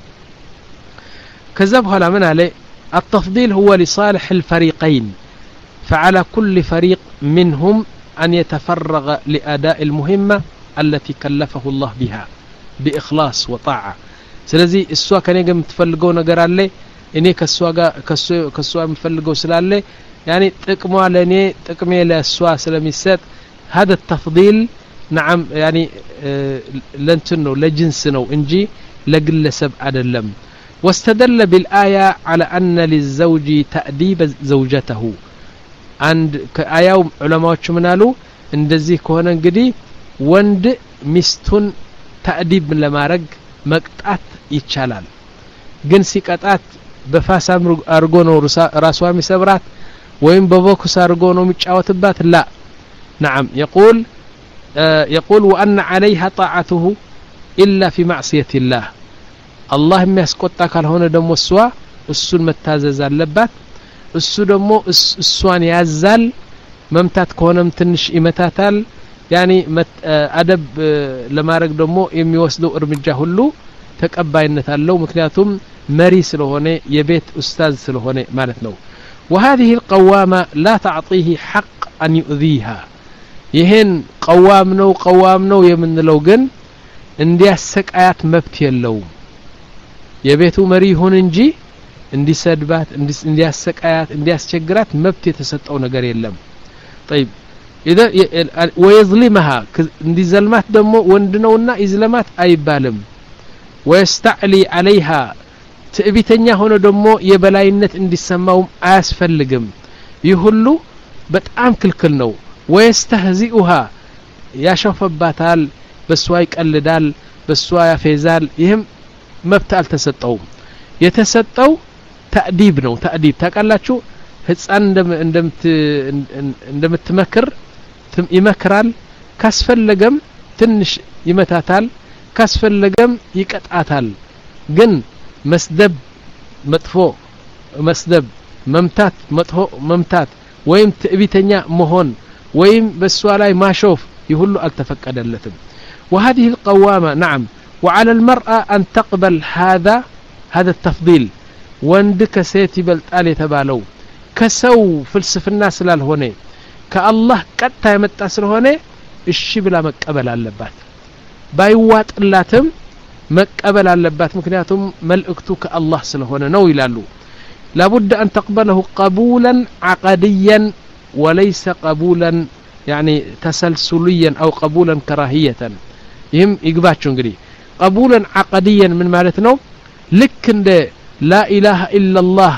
ከዛ በኋላ ምን አለ التفضيل هو لصالح الفريقين فعلى كل فريق منهم أن يتفرغ لأداء المهمة التي كلفه الله بها بإخلاص وطاعة ስለዚህ እሷ ከኔ ጋር የምትፈልገው ነገር አለ እኔ ከሷ ጋር ከሷ ከሷ የምፈልገው ስላለ يعني ጥቅሟ ለኔ ጥቅሜ ለሷ ስለሚሰጥ هذا التفضيل نعم يعني لنتن ነው ለጅንስ ነው እንጂ ለግለሰብ አይደለም واستدل بالآية على أن للزوج تأديب زوجته عند كآية علماء ምን አሉ እንደዚህ ከሆነ እንግዲህ ወንድ ሚስቱን تأديب ለማድረግ መቅጣት ይቻላል ግን ሲቀጣት በፋሳ አርጎ ነው ራሷ የሚሰብራት وين ببوكس أرجو نوم يتشاوتبات لا نعم يقول آه يقول وأن عليها طاعته إلا في معصية الله الله ما يسقطك على هنا دم السوا السن متازز اللبات السو دمو السوان يزال ممتات كونم تنش إمتاتال يعني مت آه أدب آه لما رق دمو يمي وسدو إرمجه هلو تكأباينة اللو مكنياتهم مري سلوهني يبيت أستاذ سلوهني مالتنو وهذه القوامة لا تعطيه حق أن يؤذيها يهن قوامنو قوامنو يمن لوجن اندي السكايات مبتي اللوم يبيتو مريهون انجي اندي سدبات اندي السكايات اندي الشجرات مبتي تسطو نجار يلم طيب إذا ويظلمها اندي زلمات دمو وندنونا إزلمات أي بالم ويستعلي عليها ትዕቢተኛ ሆኖ ደግሞ የበላይነት እንዲሰማውም አያስፈልግም ይሁሉ በጣም ክልክል ነው ويستهزئها ያሸፈባታል በሷ ይቀልዳል በሷ ያፌዛል ይህም መብት አልተሰጠውም የተሰጠው ተዕዲብ ነው ተዕዲብ ታቃላችሁ ህፃን እንደምት እንደምትመክር ይመክራል ካስፈለገም ትንሽ ይመታታል ካስፈለገም ይቀጣታል ግን مسدب مطفو مسدب ممتات مطفو ممتات ويم تأبيتنيا مهون ويم بالسوالاي ما شوف يهلو التفقدلتم وهذه القوامة نعم وعلى المرأة أن تقبل هذا هذا التفضيل وندك سيتي بلتالي تبالو كسو فلسف الناس لالهوني كالله قد يمتاسر هوني الشي بلا مقبل اللبات بايوات اللاتم مقبل اللبات مكنياتهم ملئكتو كالله سلهونه نو يلالو لابد أن تقبله قبولا عقديا وليس قبولا يعني تسلسليا أو قبولا كراهية يهم يقباتشو انقري قبولا عقديا من مالتنا لكن لا إله إلا الله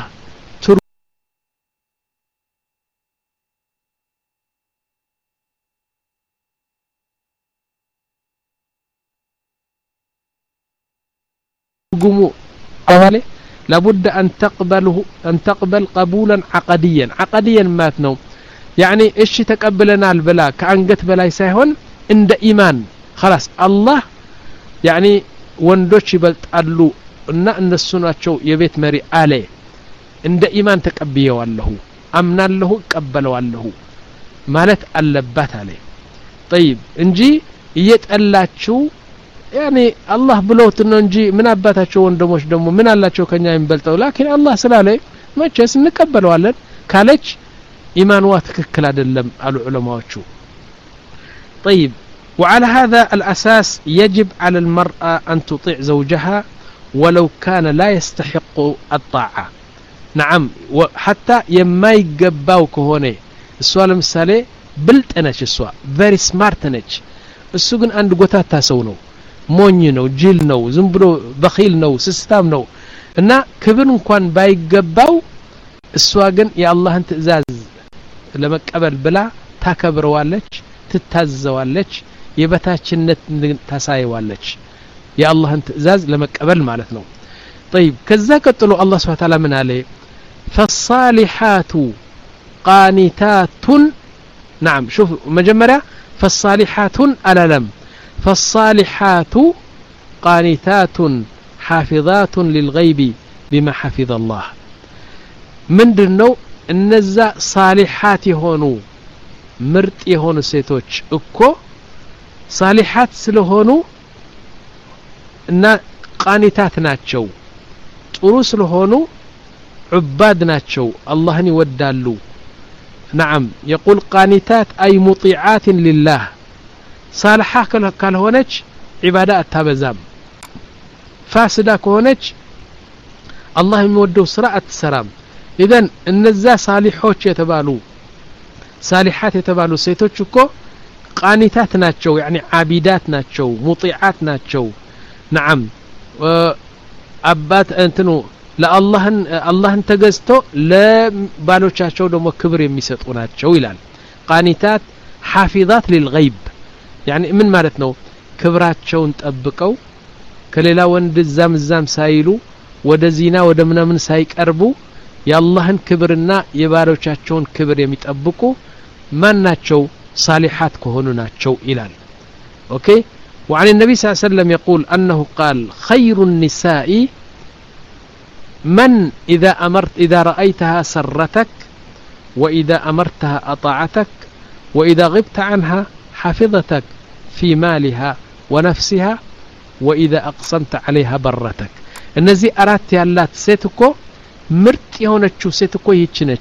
قوموا أولي لابد أن تقبله أن تقبل قبولا عقديا عقديا ماتنو يعني إيش تقبلنا البلاء كأنجت بلاء سيهون عند إيمان خلاص الله يعني وندوش بلت أدلو إن إن السنة شو يبيت مري عليه عند إيمان تقبيه والله أمنا له قبله والله مالت اللبات عليه طيب انجي يتقلات شو يعني الله بلوت انه نجي من اباتاچو ወንድሞች ደሞ ምን አላቸው ከኛ ይንበልጠው لكن الله ስላለ መቼስ እንቀበለዋለን ካለች ኢማንዋ ትክክል አይደለም አሉ ዑለማዎቹ طيب وعلى هذا الأساس يجب على المرأة أن تطيع زوجها ولو كان لا يستحق الطاعة نعم وحتى يما يقباو كهونه السؤال مثالي بلت اناش السؤال very smart نج እሱ ግን አንድ ጎታታ ሰው ነው ሞኝ ነው ጅል ነው ዝም ብሎ በኺል ነው ስስታም ነው እና ክብር እንኳን ባይገባው እሷ ግን የአላህን ትእዛዝ ለመቀበል ብላ ታከብረዋለች ትታዘዋለች የበታችነት ታሳይዋለች يا الله انت ازاز لمقبل معناتنا طيب كذا قتلوا الله سبحانه وتعالى من عليه فالصالحات قانتات نعم شوف مجمرة فالصالحات ألالم فالصالحات قانتات حافظات للغيب بما حفظ الله من دنو النزا صالحات يهونو مرت يهونو سيتوش اكو صالحات ስለሆኑ እና ቃኒታት ናቸው ጥሩ ስለሆኑ عباد ናቸው አላህን ይወዳሉ نعم يقول قانتات أي مطيعات لله صالحة ካልሆነች عبادة አታበዛም فاسدة ከሆነች الله የሚወደው ስራ አትሰራም إذن እነዛ صالحዎች የተባሉ صالحات የተባሉ ሴቶች እኮ قانتات ናቸው يعني عابدات ናቸው مطيعات ናቸው نعم አባት እንትኑ ለአላህን አላህን ተገዝተው ለባሎቻቸው ደግሞ ክብር የሚሰጡ ናቸው ይላል قانتات حافظات للغيب يعني ምን ማለት ነው ክብራቸውን ጠብቀው ከሌላ ወንድ ዛም ዛም ሳይሉ ወደ ዚና ወደ ምናምን ሳይቀርቡ የአላህን ክብርና የባሎቻቸውን ክብር የሚጠብቁ ማን ናቸው صالحات كهونو ناتشو إلال أوكي وعن النبي صلى الله عليه وسلم يقول أنه قال خير النساء من إذا أمرت إذا رأيتها سرتك وإذا أمرتها أطاعتك وإذا غبت عنها حفظتك في مالها ونفسها وإذا أقسمت عليها برتك النزي أرات يالات سيتكو مرت يهونتشو سيتكو يتشنج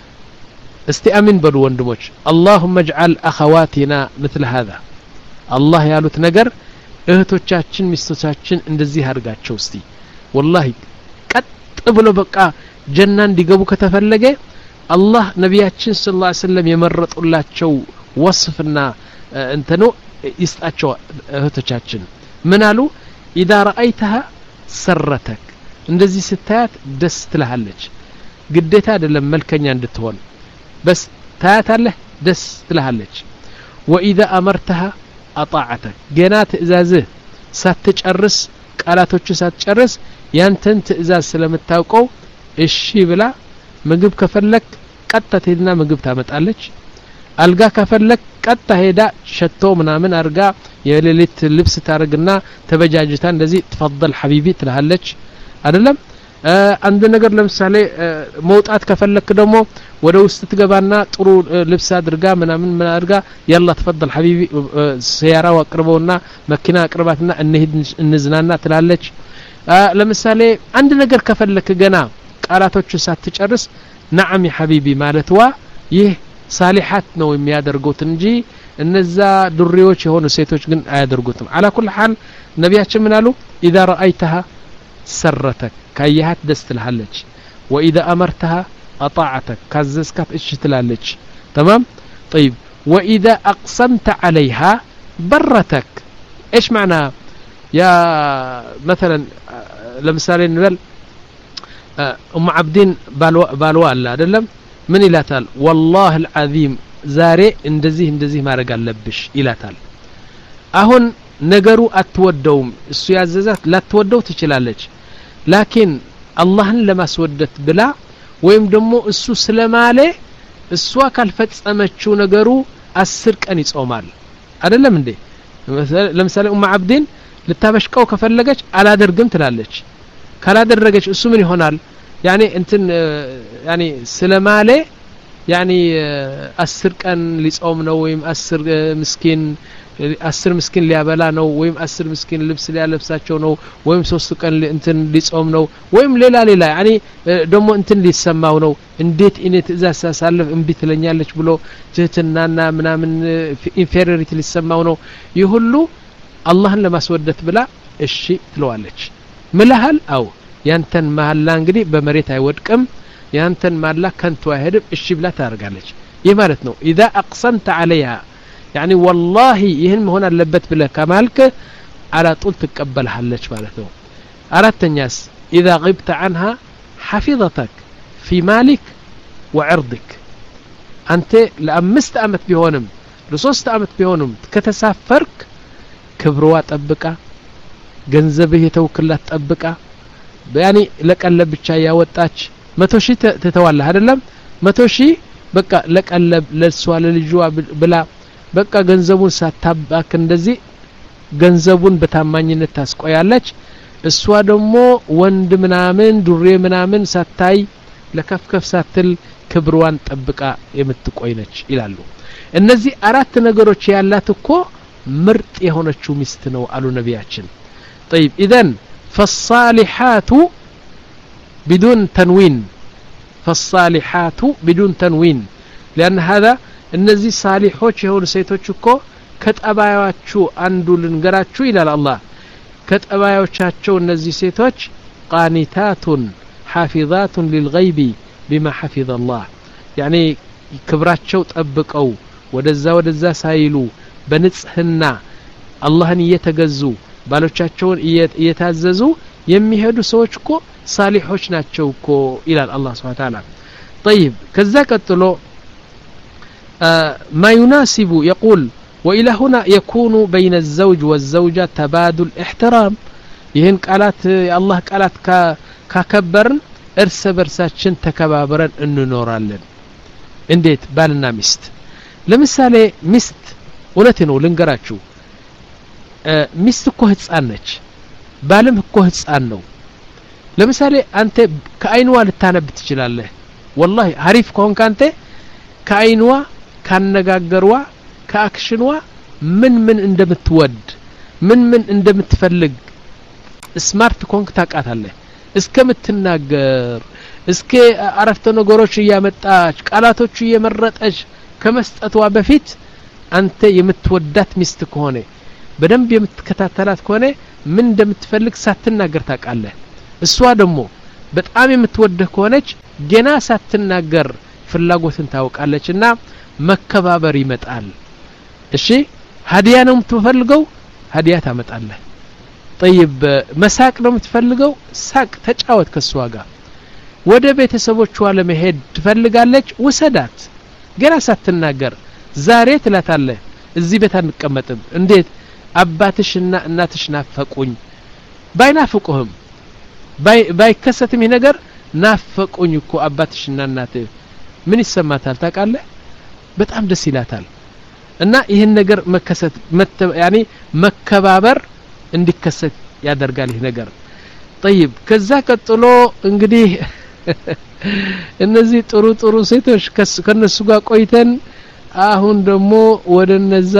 استأمن بلو وندموش اللهم اجعل أخواتنا مثل هذا الله يالوت نجر اهتوچاچن مستوچاچن እንደዚህ አርጋቸው እስቲ والله ቀጥ ብሎ በቃ ጀናን ዲገቡ ከተፈለገ አላህ ነብያችን ሰለላሁ ዐለይሂ ወሰለም የመረጡላቸው ወስፍና እንተኑ ይስጣቸው እህቶቻችን ምን አሉ اذا رايتها سرتك እንደዚህ ስታያት ደስ ትልሃለች ግዴታ አይደለም መልከኛ እንድትሆን بس تاتله دس تلهالج واذا امرتها اطاعتك جنات ازازه ساتچرس قالاتوچ ساتچرس يانتن تئزاز ስለምታውቀው እሺ ብላ ምግብ ከፈለክ ቀጥታ ሄድና ምግብ ታመጣለች አልጋ ከፈለክ ቀጥታ ሄዳ ሸቶ ምናምን አርጋ የሌሊት ልብስ ታረግና ተበጃጅታ እንደዚህ ተፈضل حبيبي ትልሃለች አይደለም አንድ ነገር ለምሳሌ መውጣት ከፈለክ ደግሞ ወደ ውስጥ ትገባና ጥሩ ልብስ አድርጋ ምናምን ምን አድርጋ ያላ ተፈضل حبيبي ሰያራው አቅርበውና መኪና አቅርባትና እንሂድ እንዝናና ትላለች ለምሳሌ አንድ ነገር ከፈለክ ገና ቃላቶቹ ሳትጨርስ نعم يا حبيبي ማለትዋ ይህ صالحات ነው የሚያደርጉት እንጂ እነዛ ዱሪዎች የሆኑ ሴቶች ግን አያደርጉትም على كل حال ነብያችን ምን አሉ اذا رايتها سرتك كايهات دست لهالج واذا امرتها اطاعتك كازسكات ايش تلالج تمام طيب واذا اقسمت عليها برتك ايش معنى يا مثلا لمثال نقول ام عبدين بالو بالو الله አይደለም ምን ይላታል والله العظيم ዛሬ እንደዚህ እንደዚህ ማድረግ አለብሽ ይላታል አሁን ነገሩ አትወደውም እሱ ያዘዛት ላትወደው ትችላለች لكن اللهን ለማስወደት ብላ ወይም ደግሞ እሱ ስለማለ እሷ ካልፈጸመችው ነገሩ አስር ቀን ይጾማል አይደለም እንዴ ለምሳሌ ኡም አብዲን ልታበሽቀው ከፈለገች አላደርግም ትላለች ካላደረገች እሱ ምን ይሆናል يعني እንትን يعني ስለማለ يعني አስር ቀን ሊጾም ነው ወይም አስር ምስኪን አስር ምስኪን ሊያበላ ነው ወይም አስር ምስኪን ልብስ ሊያለብሳቸው ነው ወይም ሶስት ቀን እንትን ሊጾም ነው ወይም ሌላ ሌላ يعني ደሞ እንትን ሊሰማው ነው እንዴት እኔ ትእዛዝ ሳሳልፍ እንቢ ትለኛለች ብሎ ትህትናና ምናምን ኢንፌሪዮሪቲ ሊሰማው ነው ይሁሉ አላህን ለማስወደት ብላ እሺ ትለዋለች ምልሃል አው ያንተን ማህላ እንግዲህ በመሬት አይወድቅም ያንተን ማላ ከንቱ አይሄድም እሺ ብላ ታርጋለች ይህ ማለት ነው اذا اقسمت عليها يعني والله ይህን መሆን አለበት ብለ ከማልከ على طول تقبلሃለች ማለት ነው አራተኛስ اذا غبت عنها حفظتك في مالك وعرضك አንተ ለአምስት አመት ቢሆንም ለሶስት አመት ቢሆንም ከተሳፈርክ ክብሯ ጠብቃ ገንዘብህ የተውክላት ጠብቃ ያኒ ለቀለብ ብቻ ያወጣች መቶ ሺህ ተተዋለህ አይደለም መቶ ሺህ በቃ ለቀለብ ለሷ ለልጇ ብላ በቃ ገንዘቡን ሳታባክ እንደዚህ ገንዘቡን በታማኝነት ታስቆያለች እሷ ደግሞ ወንድ ምናምን ዱሬ ምናምን ሳታይ ለከፍከፍ ሳትል ክብሯን ጠብቃ የምትቆይ ነች ይላሉ እነዚህ አራት ነገሮች ያላት እኮ ምርጥ የሆነችው ሚስት ነው አሉ ነቢያችን طيب اذا فالصالحات بدون تنوين فالصالحات بدون تنوين لان هذا እነዚህ ሳሊሖች የሆኑ ሴቶች እኮ ከጠባያቸው አንዱ ልንገራችሁ ይላል አላህ ከጠባዮቻቸው እነዚህ ሴቶች ቃኒታቱን حافظات للغيب بما حفظ الله يعني ክብራቸው ጠብቀው ወደዛ ወደዛ ሳይሉ በንጽህና አላህን እየተገዙ ባሎቻቸውን እየታዘዙ የሚሄዱ ሰዎች እኮ ሳሊሖች ናቸው እኮ ይላል አላህ Subhanahu Wa Ta'ala طيب ከዛ ቀጥሎ ما يناسب يقول وإلى هنا يكون بين الزوج والزوجة تبادل احترام ይህን ቃላት የአላህ ቃላት ካከበርን እርስ በርሳችን ተከባብረን እንኖራለን እንዴት ባልና ሚስት ለምሳሌ ሚስት እውነት ነው ልንገራችሁ ሚስት እኮ ህፃን ነች ባልም እኮ ህፃን ነው ለምሳሌ አንተ ከአይንዋ ልታነብ ትችላለህ والله አሪፍ ከሆንክ አንተ ከአይንዋ ካነጋገርዋ ከአክሽንዋ ምን ምን እንደምትወድ ምን ምን እንደምትፈልግ ስማርት ኮንክ ታቃታለህ እስከምትናገር እስከ አረፍተ ነገሮች ያመጣች ቃላቶች እየመረጠች ከመስጠትዋ በፊት አንተ የምትወዳት ሚስት ከሆነ በደንብ የምትከታተላት ከሆነ ምን እንደምትፈልግ ሳትናገር ታቃለህ እሷ ደግሞ በጣም የምትወደህ ከሆነች ገና ሳትናገር ፍላጎትን ታውቃለችና መከባበር ይመጣል እሺ ሀዲያ ነው የምትፈልገው ሀዲያ ታመጣለህ طيب መሳቅ ነው የምትፈልገው ሳቅ ተጫወት ከሷ ጋር ወደ ቤተሰቦቿ ለመሄድ ትፈልጋለች ወሰዳት ገና ሳትናገር ዛሬ ትላታለህ እዚህ ቤት አንቀመጥም እንዴት አባትሽና እናትሽ ናፈቁኝ ባይናፍቁህም ባይ ባይከሰትም ይሄ ነገር ናፈቁኝ እኮ አባትሽና እናትህ ምን ይሰማታል ታውቃለህ በጣም ደስ ይላታል እና ይሄን ነገር መከሰት ያኒ መከባበር እንዲከሰት ያደርጋል ይሄ ነገር طيب ከዛ ቀጥሎ እንግዲህ እነዚህ ጥሩ ጥሩ ሴቶች ከነሱ ጋር ቆይተን አሁን ደግሞ ወደነዛ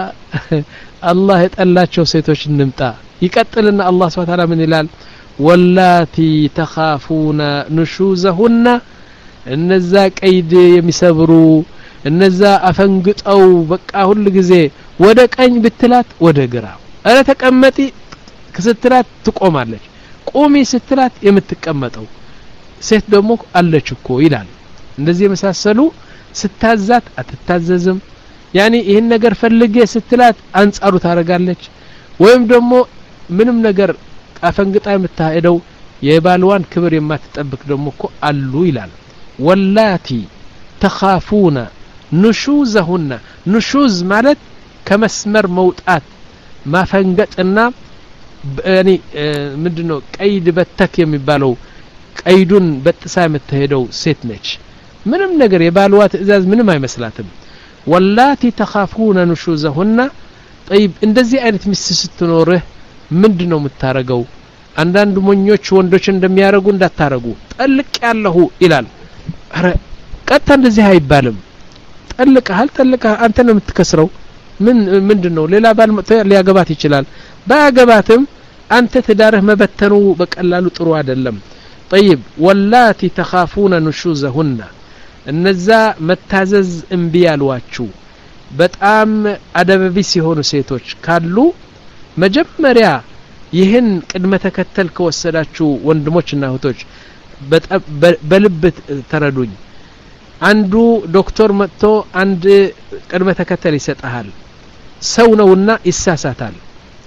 አላህ የጠላቸው ሴቶች እንምጣ ይቀጥልና አላህ Subhanahu Wa Ta'ala ምን ይላል ወላቲ ተኻፉና ንሹዘሁና እነዛ ቀይድ የሚሰብሩ እነዛ አፈንግጠው በቃ ሁሉ ጊዜ ወደ ቀኝ ብትላት ወደ ግራ አረ ተቀመጪ ከስትላት ትቆማለች ቁሚ ስትላት የምትቀመጠው ሴት ደግሞ አለች እኮ ይላል እንደዚህ የመሳሰሉ ስታዛት አትታዘዝም ያኒ ይሄን ነገር ፈልጌ ስትላት አንጻሩ ታረጋለች ወይም ደግሞ ምንም ነገር አፈንግጣ የምታሄደው የባልዋን ክብር የማትጠብቅ ደግሞ እኮ አሉ ይላል ወላቲ ተኻፉና ንሹዘሁና ንሹዝ ማለት ከመስመር መውጣት ማፈንገጥና ያኒ ምንድነው ቀይድ በተክ የሚባለው ቀይዱን በጥሳ የምትሄደው ሴት ነች ምንም ነገር የባልዋ ትእዛዝ ምንም አይመስላትም ወላቲ ተኻፉና ንሹዘሁና طيب እንደዚህ አይነት ሚስት ስትኖርህ ምንድነው የምታረገው አንዳንድ ሞኞች ወንዶች እንደሚያረጉ እንዳታረጉ ጠልቅ ያለሁ ይላል አረ ቀጣ እንደዚህ አይባልም ጠልቀሃል ጠልቀ አንተ ነው የምትከስረው ምን ምንድነው ሌላ ባል ሊያገባት ይችላል ባያገባትም አንተ ትዳርህ መበተኑ በቀላሉ ጥሩ አይደለም طيب ወላቲ ተኻፉና ንሹዘሁና እነዛ መታዘዝ እንቢ ያሏችሁ በጣም አደበቢስ የሆኑ ሴቶች ካሉ መጀመሪያ ይህን ቅድመ ተከተል ከወሰዳችሁ ወንድሞችና እህቶች በልብ ተረዱኝ አንዱ ዶክተር መጥቶ አንድ ቅድመ ተከተል ይሰጣል ሰው ነውና ይሳሳታል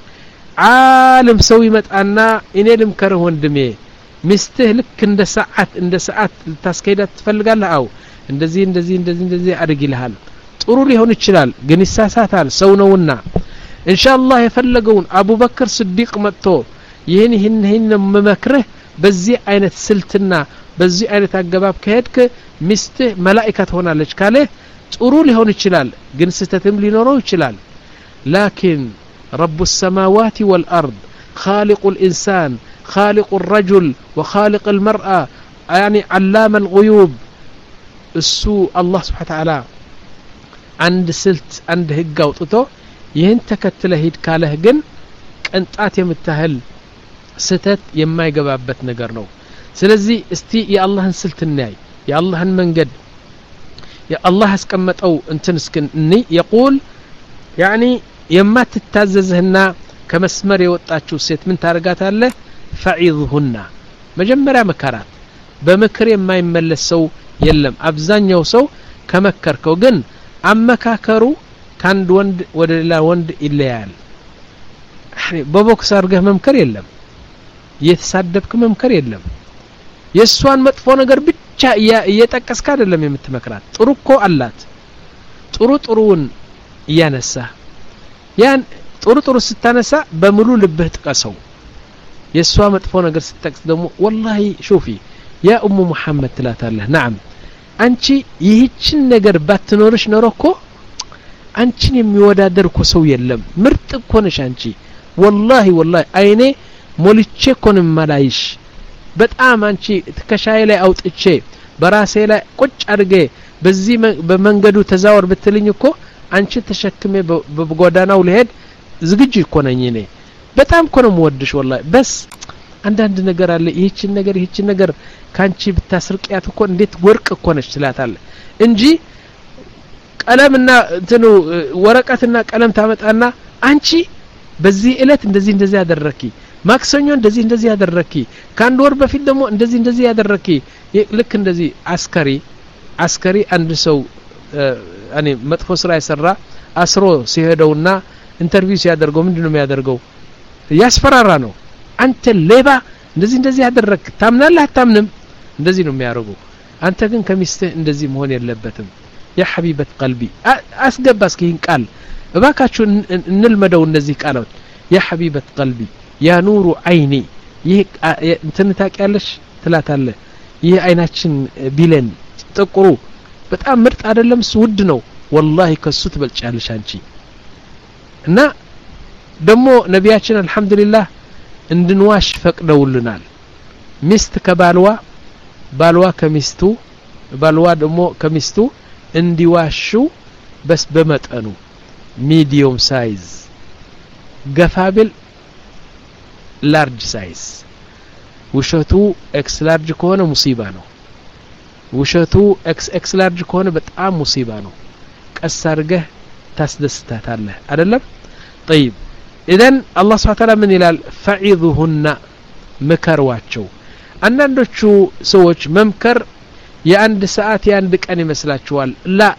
ዓለም ሰው ይመጣና እኔ ልምከርህ ወንድሜ ሚስትህ ልክ እንደ ሰዓት እንደ ሰዓት ልታስከይዳት ትፈልጋለህ አው እንደዚህ እንደዚህ እንደዚህ እንደዚህ አድርግ ይልሃል ጥሩ ሊሆን ይችላል ግን ይሳሳታል ሰው ነውና ኢንሻአላህ የፈለገውን አቡበክር ስዲቅ መጥቶ ይህን ይህን ይህን መመክረህ በዚህ አይነት ስልትና በዚህ አይነት አገባብ ከሄድክ ሚስትህ መላእክት ትሆናለች ካለ ጥሩ ሊሆን ይችላል ግን ስተትም ሊኖረው ይችላል ላኪን رب السماوات والأرض خالق الإنسان خالق الرجل وخالق المرأة يعني علام الغيوب السوء الله سبحانه وتعالى عند سلت عند هجة وطتو ይህን ተከትለ ሂድ ካለህ ግን ቅንጣት የምታህል ስተት የማይገባበት ነገር ነው ስለዚህ እስቲ የአላህን ስልት እናይ የአላህን መንገድ የአላህ አስቀመጠው እንትን እስከኒ يقول يعني የማትታዘዝህና ከመስመር የወጣችው ሴት ምን ታረጋታለህ ፈዒዝሁና መጀመሪያ መከራት በመከር የማይመለስ ሰው የለም አብዛኛው ሰው ከመከርከው ግን አመካከሩ ካንድ ወንድ ወደ ሌላ ወንድ ይለያል በቦክስ አርገህ መምከር የለም የተሳደብክ መምከር የለም የሷን መጥፎ ነገር ብቻ እየጠቀስክ አይደለም የምትመክራት ጥሩ እኮ አላት ጥሩ ጥሩን ያነሳ ያን ጥሩ ጥሩ ስታነሳ በሙሉ ልብህ ጥቀሰው የሷ መጥፎ ነገር ስትጠቅስ ደግሞ والله شوفي يا ام محمد ትላታለህ نعم አንቺ ይህችን ነገር ባትኖርሽ ኖርኮ አንቺን የሚወዳደር እኮ ሰው የለም ምርጥ እኮ ነሽ አንቺ والله والله አይኔ ሞልቼ ኮንም ማላይሽ በጣም አንቺ ተከሻይ ላይ አውጥቼ በራሴ ላይ ቁጭ አድርጌ በዚህ በመንገዱ ተዛወር ብትልኝ እኮ አንቺ ተሸክሜ በጎዳናው ለሄድ ዝግጁ እኮ ነኝ እኔ በጣም እኮ ነው ወድሽ والله በስ አንዳንድ ነገር አለ ይህችን ነገር ይህችን ነገር ካንቺ ብታስርቂያት እኮ እንዴት ወርቅ እኮ ነሽ ትላታለህ እንጂ ቀለምና እንትኑ ወረቀትና ቀለም ታመጣና አንቺ በዚህ እለት እንደዚህ እንደዚህ ያደረኪ ማክሰኞ እንደዚህ እንደዚህ ያደረኪ ካንድ ወር በፊት ደግሞ እንደዚህ እንደዚህ ያደረኪ ልክ እንደዚህ አስከሪ አስከሪ አንድ ሰው እኔ መጥፎ ስራ ይሰራ አስሮ ሲሄደውና ኢንተርቪው ሲያደርገው ምንድነው የሚያደርገው ያስፈራራ ነው አንተ ሌባ እንደዚህ እንደዚህ ያደረክ ታምናለህ አታምንም እንደዚህ ነው የሚያደርገው አንተ ግን ከሚስትህ እንደዚህ መሆን የለበትም يا حبيبة قلبي أسقب اسكين قال እባካችሁ እንልመደው እነዚህ ቃላት يا حبيبة قلبي يا نور عيني ይህ እንትን ታውቂያለሽ ትላታለህ ይህ አይናችን ቢለን ጥቁሩ በጣም ምርጥ አይደለም ውድ ነው والله ከሱ ትበልጫለሽ አንቺ እና ደሞ ነቢያችን አልহামዱሊላህ እንድንዋሽ ፈቅደውልናል ሚስት ከባልዋ ባልዋ ከሚስቱ ባልዋ ደሞ ከሚስቱ እንዲዋሹ በስ በመጠኑ ሚዲየም ሳይዝ ገፋብል ላርጅ ሳይዝ ውሸቱ ኤክስ ላርጅ ከሆነ ሙሲባ ነው ውሸቱ ኤክስ ኤክስ ላርጅ ከሆነ በጣም ሙሲባ ነው ቀስ አርገህ ታስደስታታለህ አይደለም طيب اذا الله سبحانه وتعالى من ይላል فعظهن መከሯቸው አንዳንዶቹ ሰዎች መምከር የአንድ ሰዓት የአንድ ቀን ይመስላችኋል ላ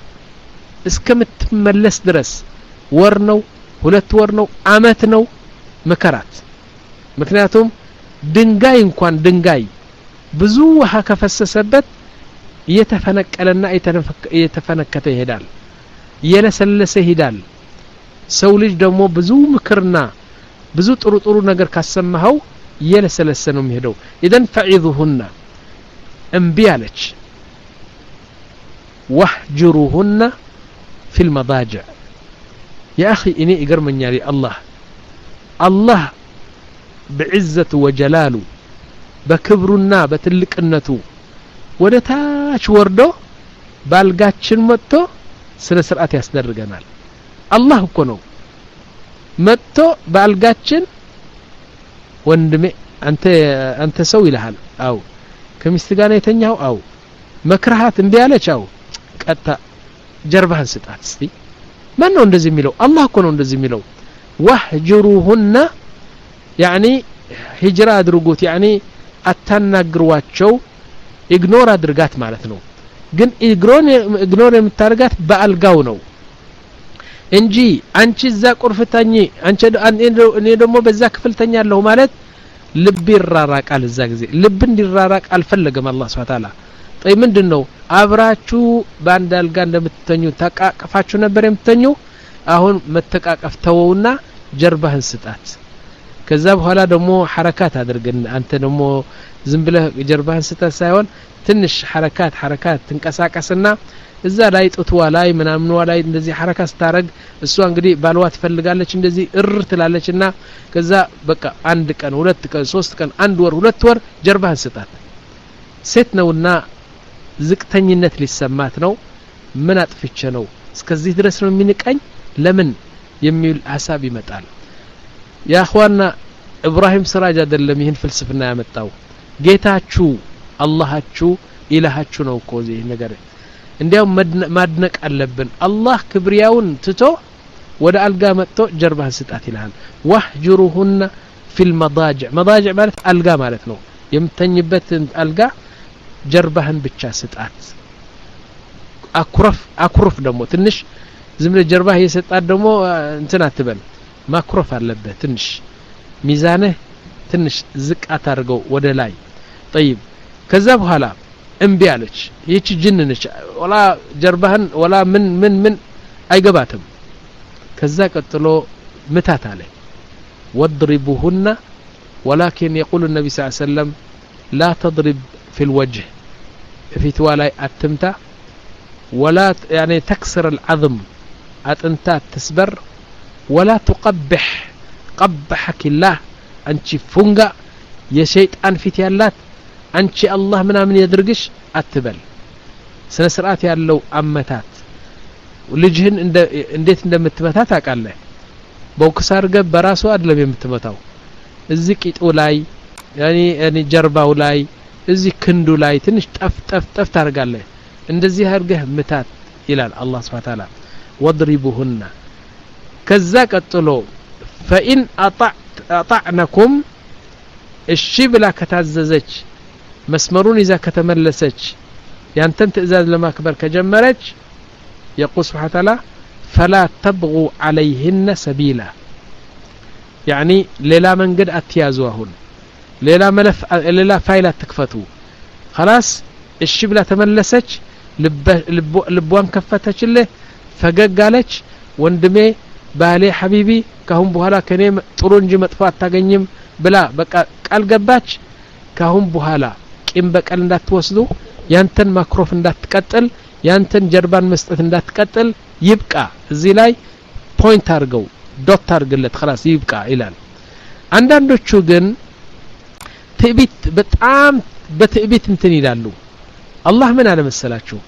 እስከምትመለስ ድረስ ወር ነው ሁለት ወር ነው አመት ነው መከራት ምክንያቱም ድንጋይ እንኳን ድንጋይ ብዙ ውሃ ከፈሰሰበት እየተፈነቀለና እየተፈነከተ ይሄዳል እየለሰለሰ ይሄዳል ሰው ልጅ ደግሞ ብዙ ምክርና ብዙ ጥሩ ጥሩ ነገር ካሰማው እየለሰለሰ ነው የሚሄደው اذا فعظهن እንቢ አለች واهجرهن في المضاجع يا اخي اني يغرمኛል الله الله بعزته وجلاله በክብሩና በትልቅነቱ ወደታች ወርዶ ባልጋችን መጥቶ ስለ ስርዓት ያስደርገናል አላህ እኮ ነው መጥቶ ባልጋችን ወንድሜ አንተ አንተ ሰው ይልሃል አው ከሚስት ጋር የተኛው አው መክራሃት እንዴ ያለቻው ቀጣ ጀርባህን ስጣት እስቲ ማን ነው እንደዚህ የሚለው አላህ እኮ ነው እንደዚህ የሚለው ወህጅሩሁና يعني ሂጅራ አድርጉት يعني አታናግሯቸው ኢግኖር አድርጋት ማለት ነው ግን ኢግኖር ኢግኖር የምታርጋት በአልጋው ነው እንጂ አንቺ እዛ ቁርፍታኝ አንቺ እኔ ደግሞ በዛ ክፍልተኛለሁ ማለት ልብ ይራራቃል እዛ ጊዜ ልብ እንዲራራቅ አልፈለገም አላህ Subhanahu Ta'ala طيب ምንድነው አብራችሁ ባንድ አልጋ እንደምትተኙ ተቃቀፋችሁ ነበር የምትተኙ አሁን መተቃቀፍ ተወውና ጀርባህን ስጣት ከዛ በኋላ ደግሞ ሐረካት አድርገን አንተ ደግሞ ዝም ብለህ ጀርባህን ስተህ ሳይሆን ትንሽ ሐረካት ሐረካት ትንቀሳቀስና እዛ ላይ ጡትዋ ላይ ምናምን ላይ እንደዚህ ሐረካት ስታረግ እሷ እንግዲህ ባልዋ ትፈልጋለች እንደዚህ እር ትላለችና ከዛ በቃ አንድ ቀን ሁለት ቀን ሶስት ቀን አንድ ወር ሁለት ወር ጀርባህን ስጣት ሴት ነውና ዝቅተኝነት ሊሰማት ነው ምን አጥፍቼ ነው እስከዚህ ድረስ ነው የሚንቀኝ ለምን የሚል ሐሳብ ይመጣል ያ አخواننا ኢብራሂም ስራጅ አይደለም ይሄን ፍልስፍና ያመጣው ጌታችሁ አላህችሁ ኢላሃችሁ ነው እኮ እዚህ ነገር እንዲያው ማድነቅ አለብን አላህ ክብሪያውን ትቶ ወደ አልጋ መጥቶ ጀርባህን ስጣት ይላል ወህጅሩሁን ፊል መዳጅዕ መዳጅዕ ማለት አልጋ ማለት ነው የምተኝበት አልጋ ጀርባህን ብቻ ስጣት አኩረፍ አኩረፍ ደግሞ ትንሽ ዝም ብለ ጀርባህ የሰጣት ደግሞ እንትን አትበል ማኩረፍ አለበት ትንሽ ሚዛንህ ትንሽ ዝቅ አታርገው ወደ ላይ طيب ከዛ በኋላ እምቢ አለች ይቺ ጅን ነች ወላ ጀርባህን ወላ ምን ምን ምን አይገባትም ከዛ ቀጥሎ ምታት አለ ወድሪቡሁና ولكن يقول النبي صلى الله عليه وسلم لا تضرب في الوجه في توالاي اتمتا ولا يعني تكسر العظم اتنتا تسبر ولا تقبح قبحك الله انت فنغا يا شيطان فيت يالات انت الله منا من يدرغش اتبل سنه سرعات ያለው አመታት ልጅህን እንደ እንዴት እንደምትመታ ታውቃለህ ቦክስ አርገ በራሱ አይደለም የምትመታው እዚህ ቂጡ ላይ ያኒ ያኒ ጀርባው ላይ እዚህ ክንዱ ላይ ትንሽ ጠፍ ጠፍ ጠፍ ታርጋለህ እንደዚህ አርገህ ምታት ይላል አላህ Subhanahu Wa Ta'ala ወድሪቡሁና ከዛ ቀጥሎ فإن أطعت أطعنكم እሺ ብላ ከታዘዘች መስመሩን ይዛ ከተመለሰች ያንተን ትእዛዝ ለማክበር ከጀመረች يقول سبحانه وتعالى فلا تبغوا عليهن سبيلا يعني ሌላ መንገድ አትያዙሁን ሌላ መለፍ ሌላ ፋይል አትክፈቱ خلاص እሺ ብላ ተመለሰች ልቧን ከፈተችልህ ፈገጋለች ወንድሜ ባሌ ሐቢቢ ካሁን በኋላ ከኔ ጥሩ እንጂ መጥፎ አታገኝም ብላ በቃ ቃል ገባች ካሁን በኋላ ቂም በቀል እንዳትወስዱ ያንተን ማክሮፍ እንዳትቀጥል ያንተን ጀርባን መስጠት እንዳትቀጥል ይብቃ እዚህ ላይ ፖይንት አርገው ዶት አርግለት خلاص ይብቃ ይላል አንዳንዶቹ ግን ትዕቢት በጣም በትዕቢት እንትን ይላሉ አላህ ምን አለ መሰላችሁ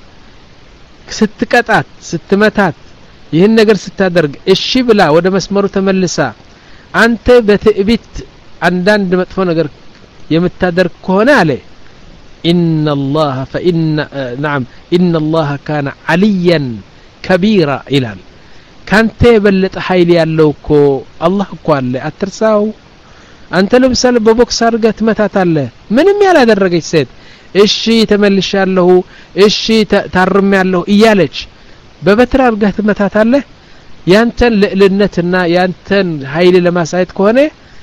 ስትቀጣት ስትመታት ይህን ነገር ስታደርግ እሺ ብላ ወደ መስመሩ ተመልሳ አንተ በትዕቢት አንዳንድ መጥፎ ነገር የምታደርግ ከሆነ አለ إن الله فإن نعم إن الله كان عليا كبيرا إلال كانت بلت حيل ያለው እኮ አላህ እኮ አለ አትርሳው አንተ ለምሳሌ በቦክስ አርገት መታታለ ምንም ያላደረገች ሴት እሺ ተመልሻለሁ እሺ ታርሜያለሁ እያለች በበትር አርገት መታታለ ያንተን ለልነትና ያንተን ኃይል ለማሳየት ከሆነ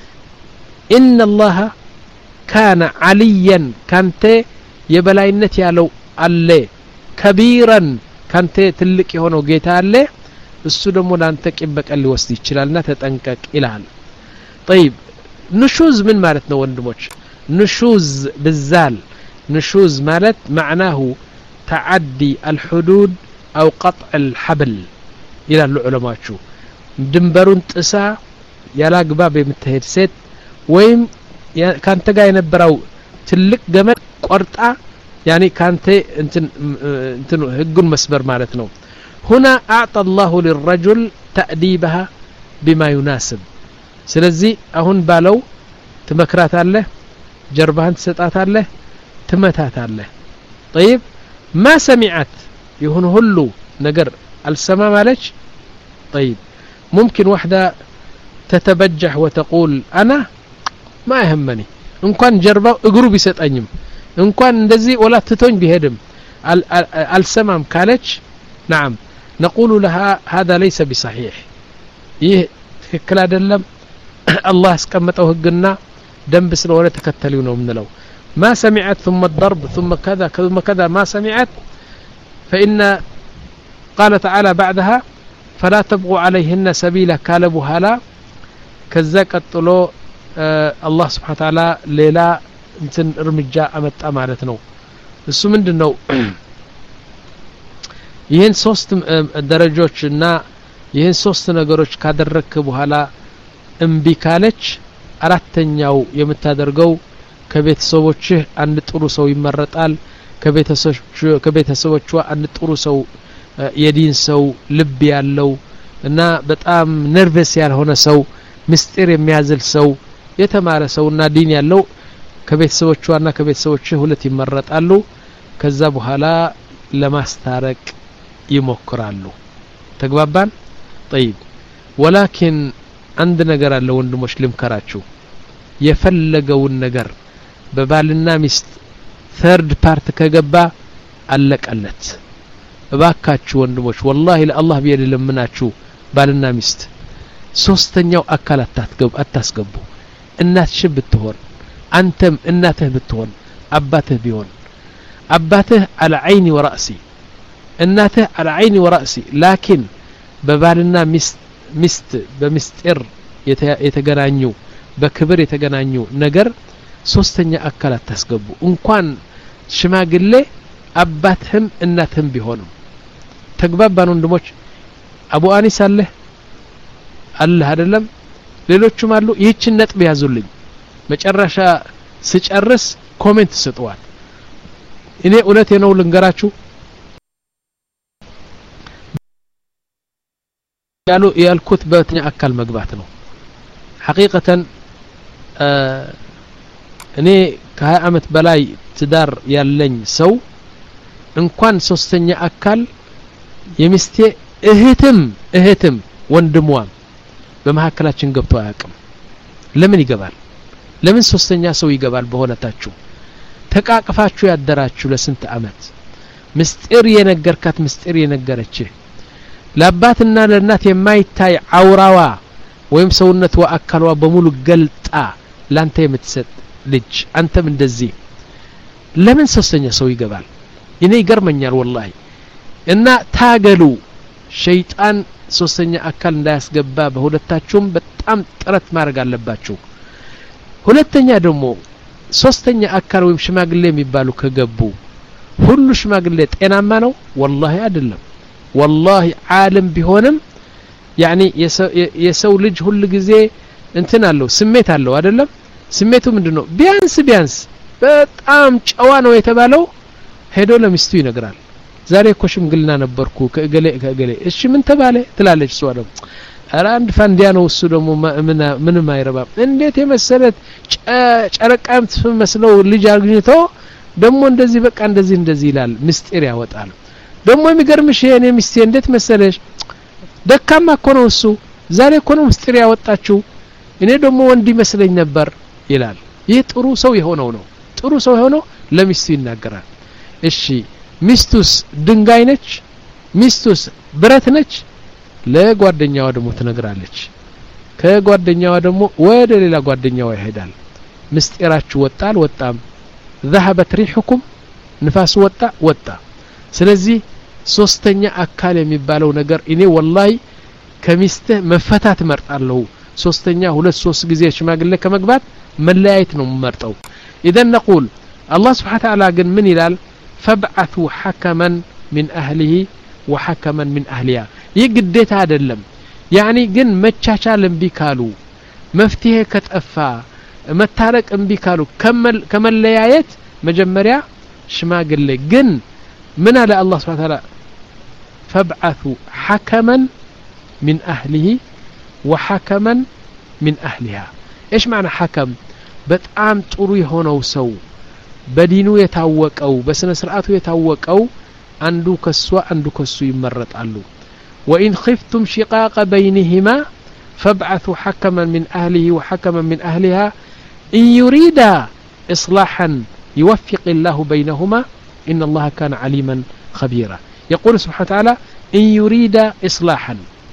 إن الله كان عليا كانت የበላይነት ያለው አለ ከቢራን ካንተ ትልቅ የሆነው ጌታ አለ እሱ ደግሞ ላንተ ቂም በቀል ሊወስድ ይችላልና ተጠንቀቅ ይላል طيب نشوز من ማለት ነው ወንድሞች نشوز بالزال نشوز ማለት معناه تعدي الحدود أو قطع الحبل إلى العلماء شو ድንበሩን ጥሳ ያላግባብ የምትሄድ ሴት ወይም ካንተ ጋር የነበረው ትልቅ ገመድ ቆርጣ يعني كانت انتن انتن ህጉን መስበር ማለት ነው هنا اعطى الله للرجل تأديبها بما يناسب ስለዚህ አሁን ባለው ትመክራታለህ ጀርባህን ትሰጣታለህ ትመታታለህ طيب ما سمعت يهون ሁሉ ነገር አልሰማ ማለች طيب ممكن واحدة تتبجح وتقول أنا ما يهمني إن كان جربا እግሩ ቢሰጠኝም እንኳን እንደዚህ ወላ ትቶኝ ቢሄድም አልሰማም ካለች نعم نقول لها هذا ليس بصحيح ይህ ትክክል አይደለም الله አስቀመጠው ህግና ደንብ ስለሆነ ተከተለው ነው ምንለው ما سمعت ثم الضرب ثم كذا ثم كذا ما سمعت فإن قال تعالى بعدها فلا تبغوا عليهن سبيلا كالبها لا كذا قتلو አላህ Subhanahu Wa Ta'ala ሌላ እንትን እርምጃ አመጣ ማለት ነው እሱ ምንድነው ይሄን ሶስት ደረጃዎችና ይሄን ሶስት ነገሮች ካደረክ በኋላ እምቢ ካለች አራተኛው የምታደርገው ከቤተሰቦችህ አንድ ጥሩ ሰው ይመረጣል ከቤተሰቦቹ ከቤተሰቦቿ አንድ ጥሩ ሰው የዲን ሰው ልብ ያለው እና በጣም ነርቨስ ያልሆነ ሰው ምስጢር የሚያዝል ሰው የተማረ ሰውና ዲን ያለው ከቤተሰቦቿና ከቤተሰቦችህ ሁለት ይመረጣሉ ከዛ በኋላ ለማስታረቅ ይሞክራሉ ተግባባን طيب ولكن አንድ ነገር አለ ወንድሞች ልምከራችሁ የፈለገውን ነገር በባልና ሚስት third part ከገባ አለቀለት እባካችሁ ወንድሞች والله ለአላህ ቢል ለምናችሁ ባልና ሚስት ሶስተኛው አካል አታስገቡ አታስገቡ እናትሽ ብትሆን አንተም እናትህ ብትሆን አባትህ ቢሆን አባትህ على عيني ورأسي እናትህ على عيني ورأسي لكن በባልና ሚስት ሚስት በሚስጥር የተገናኙ በክብር የተገናኙ ነገር ሶስተኛ አካል አታስገቡ እንኳን ሽማግሌ አባትህም እናትህም ቢሆኑ ተግባባን ወንድሞች አቡ አኒስ አለ አለ አይደለም ሌሎችም አሉ ይህችን ነጥብ ያዙልኝ መጨረሻ ስጨርስ ኮሜንት ስጡዋል እኔ እውነቴ ነው ልንገራችሁ ያሉ ያልኩት በተኛ አካል መግባት ነው ሐቂቀተን እኔ ከ20 አመት በላይ ትዳር ያለኝ ሰው እንኳን ሶስተኛ አካል የሚስቴ እህትም እህትም ወንድሟም በመሐከላችን ገብቶ አያውቅም ለምን ይገባል ለምን ሶስተኛ ሰው ይገባል በሆነታችሁ ተቃቅፋችሁ ያደራችሁ ለስንት አመት ምስጢር የነገርካት ምስጢር የነገረችህ ለአባትና ለእናት የማይታይ አውራዋ ወይም ሰውነቷ አካሏ በሙሉ ገልጣ ላንተ የምትሰጥ ልጅ አንተም እንደዚህ ለምን ሶስተኛ ሰው ይገባል እኔ ይገርመኛል والله እና ታገሉ ሸይጣን ሶስተኛ አካል እንዳያስገባ በሁለታችሁም በጣም ጥረት ማድረግ አለባችሁ ሁለተኛ ደግሞ ሶስተኛ አካል ወይም ሽማግሌ የሚባሉ ከገቡ ሁሉ ሽማግሌ ጤናማ ነው والله አይደለም والله ዓለም ቢሆንም يعني የሰው ልጅ ሁሉ ጊዜ እንትን አለው ስሜት አለው አይደለም ስሜቱ ምንድነው ቢያንስ ቢያንስ በጣም ጨዋ ነው የተባለው ሄዶ ለሚስቱ ይነግራል ዛሬ እኮ ሽምግልና ነበርኩ ከገሌ ከገሌ እሺ ምን ተባለ ትላለች እሷ ደግሞ ኧረ አንድ ፋንዲያ ነው እሱ ደግሞ ምን ምንም አይረባም እንዴት የመሰለት ጨረቃም ትመስለው ልጅ አግኝቶ ደግሞ እንደዚህ በቃ እንደዚህ እንደዚህ ይላል ምስጢር ያወጣል ደግሞ የሚገርምሽ የኔ ሚስቴ እንዴት መሰለሽ ደካማ እኮ ነው እሱ ዛሬ እኮ ነው ምስጢር ያወጣችው እኔ ደግሞ ወንድ ይመስለኝ ነበር ይላል ይህ ጥሩ ሰው የሆነው ነው ጥሩ ሰው የሆነው ለሚስቱ ይናገራል እሺ ሚስቱስ ድንጋይ ነች ሚስቱስ ብረት ነች ለጓደኛዋ ደግሞ ትነግራለች ከጓደኛዋ ደግሞ ወደ ሌላ ጓደኛዋ ይሄዳል ምስጢራችሁ ወጣል ወጣም ذهبت ريحكم ንፋስ ወጣ ወጣ ስለዚህ ሶስተኛ አካል የሚባለው ነገር እኔ والله ከሚስተ መፈታት መርጣለሁ ሶስተኛ ሁለት ሶስት ጊዜ ሽማግሌ ከመግባት መለያየት ነው መርጠው اذا نقول الله سبحانه وتعالى ግን ምን ይላል فابعثوا حكما من اهله وحكما من اهلها ይግዴታ አይደለም يعني ግን መቻቻል እምቢ ካሉ መፍትሄ ከጠፋ መታረቅ እምቢ ካሉ ከመለያየት መጀመሪያ ሽማግሌ ግን من على الله سبحانه وتعالى فابعثوا حكما من أهله وحكما من أهلها إيش معنى حكم بتأم تروي هنا وسو بدينو يتوق أو بس نسرعته يتوق أو عنده كسوة عنده كسوة يمرت علو وإن خفتم شقاق بينهما فابعثوا حكما من أهله وحكما من أهلها إن يريد إصلاحا يوفق الله بينهما إن الله كان عليما خبيرا يقول سبحانه وتعالى إن يريد إصلاحا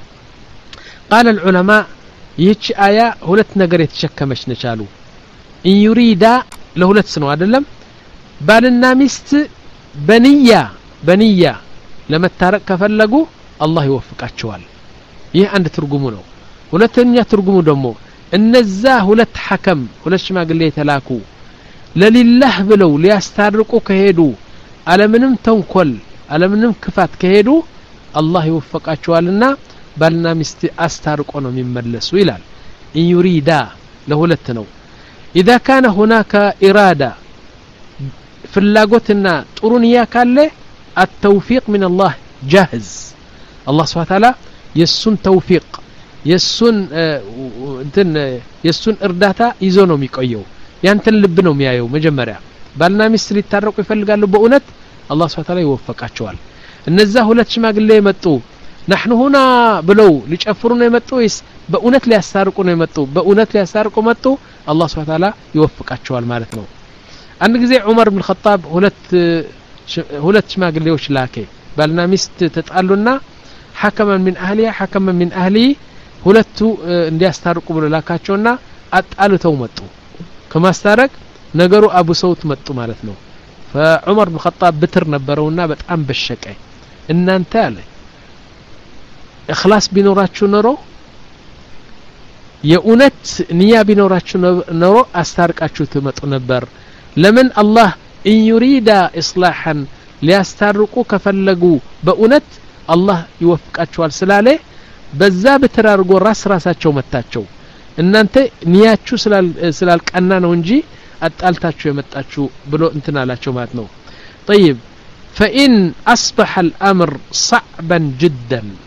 قال العلماء يتش آية هلت نقر يتشكمش نشالو إن يريد لهلت سنو أدلم بالنا مست بنية بنية لما التارك كفلقوا الله يوفق أتشوال يه عند ترقمونه ولتنيا ترقمو دمو እነዛ ሁለት ሐከም ሁለት ሽማግሌ ተላኩ ለሊላህ ብለው ሊያስታርቁ ከሄዱ አለምንም ተንኮል አለምንም ክፋት ከሄዱ አላህ ይወፈቃቸዋልና ባልና ሚስት አስታርቆ ነው የሚመለሱ ይላል إن يريدا ለሁለት ነው إذا كان هناك إرادة ፍላጎትና ጥሩ ንያ ካለ التوفيق من الله جاهز الله سبحانه وتعالى የሱን ተውፊቅ የሱን እንትን የሱን እርዳታ ይዞ ነው የሚቆየው ያንተን ልብ ነው የሚያየው መጀመሪያ ባልና ሚስት ሊታረቁ ይፈልጋሉ በእውነት አላህ Subhanahu Wa Ta'ala ይወፈቃቸዋል እነዛ ሁለት ሽማግሌ መጡ نحن هنا ብለው ሊጨፍሩ ነው የመጡት በእውነት ሊያሳርቁ ነው የመጡት በእውነት ሊያሳርቁ መጡ አላህ Subhanahu Wa Ta'ala ይወፈቃቸዋል ማለት ነው አንድ ጊዜ ዑመር ኢብኑ ኸጣብ ሁለት ሁለት ሽማግሌዎች ላከ ባልና ሚስት ተጣሉና حكما من اهلها حكما من اهلي ሁለቱ እንዲያስታርቁ ብሎ ላካቸውና አጣልተው መጡ ከማስታረቅ ነገሩ አቡ ሰውት መጡ ማለት ነው فعمر بن الخطاب بتر ነበረውና በጣም በሸቀ እናንተ አለ اخلاص ቢኖራችሁ ኖሮ የኡነት ንያ ቢኖራችሁ ኖሮ አስታርቃችሁ ትመጡ ነበር ለምን አላህ ان يريد اصلاحا ሊያስታርቁ ከፈለጉ በኡነት አላህ ይወፍቃቸዋል ስላለ በዛ በተራርጎ ራስ ራሳቸው መታቸው እናንተ ንያችሁ ስላል ስላልቀና ነው እንጂ አጣልታችሁ የመጣችሁ ብሎ እንትን አላቸው ማለት ነው طيب فإن أصبح الأمر صعبا جدا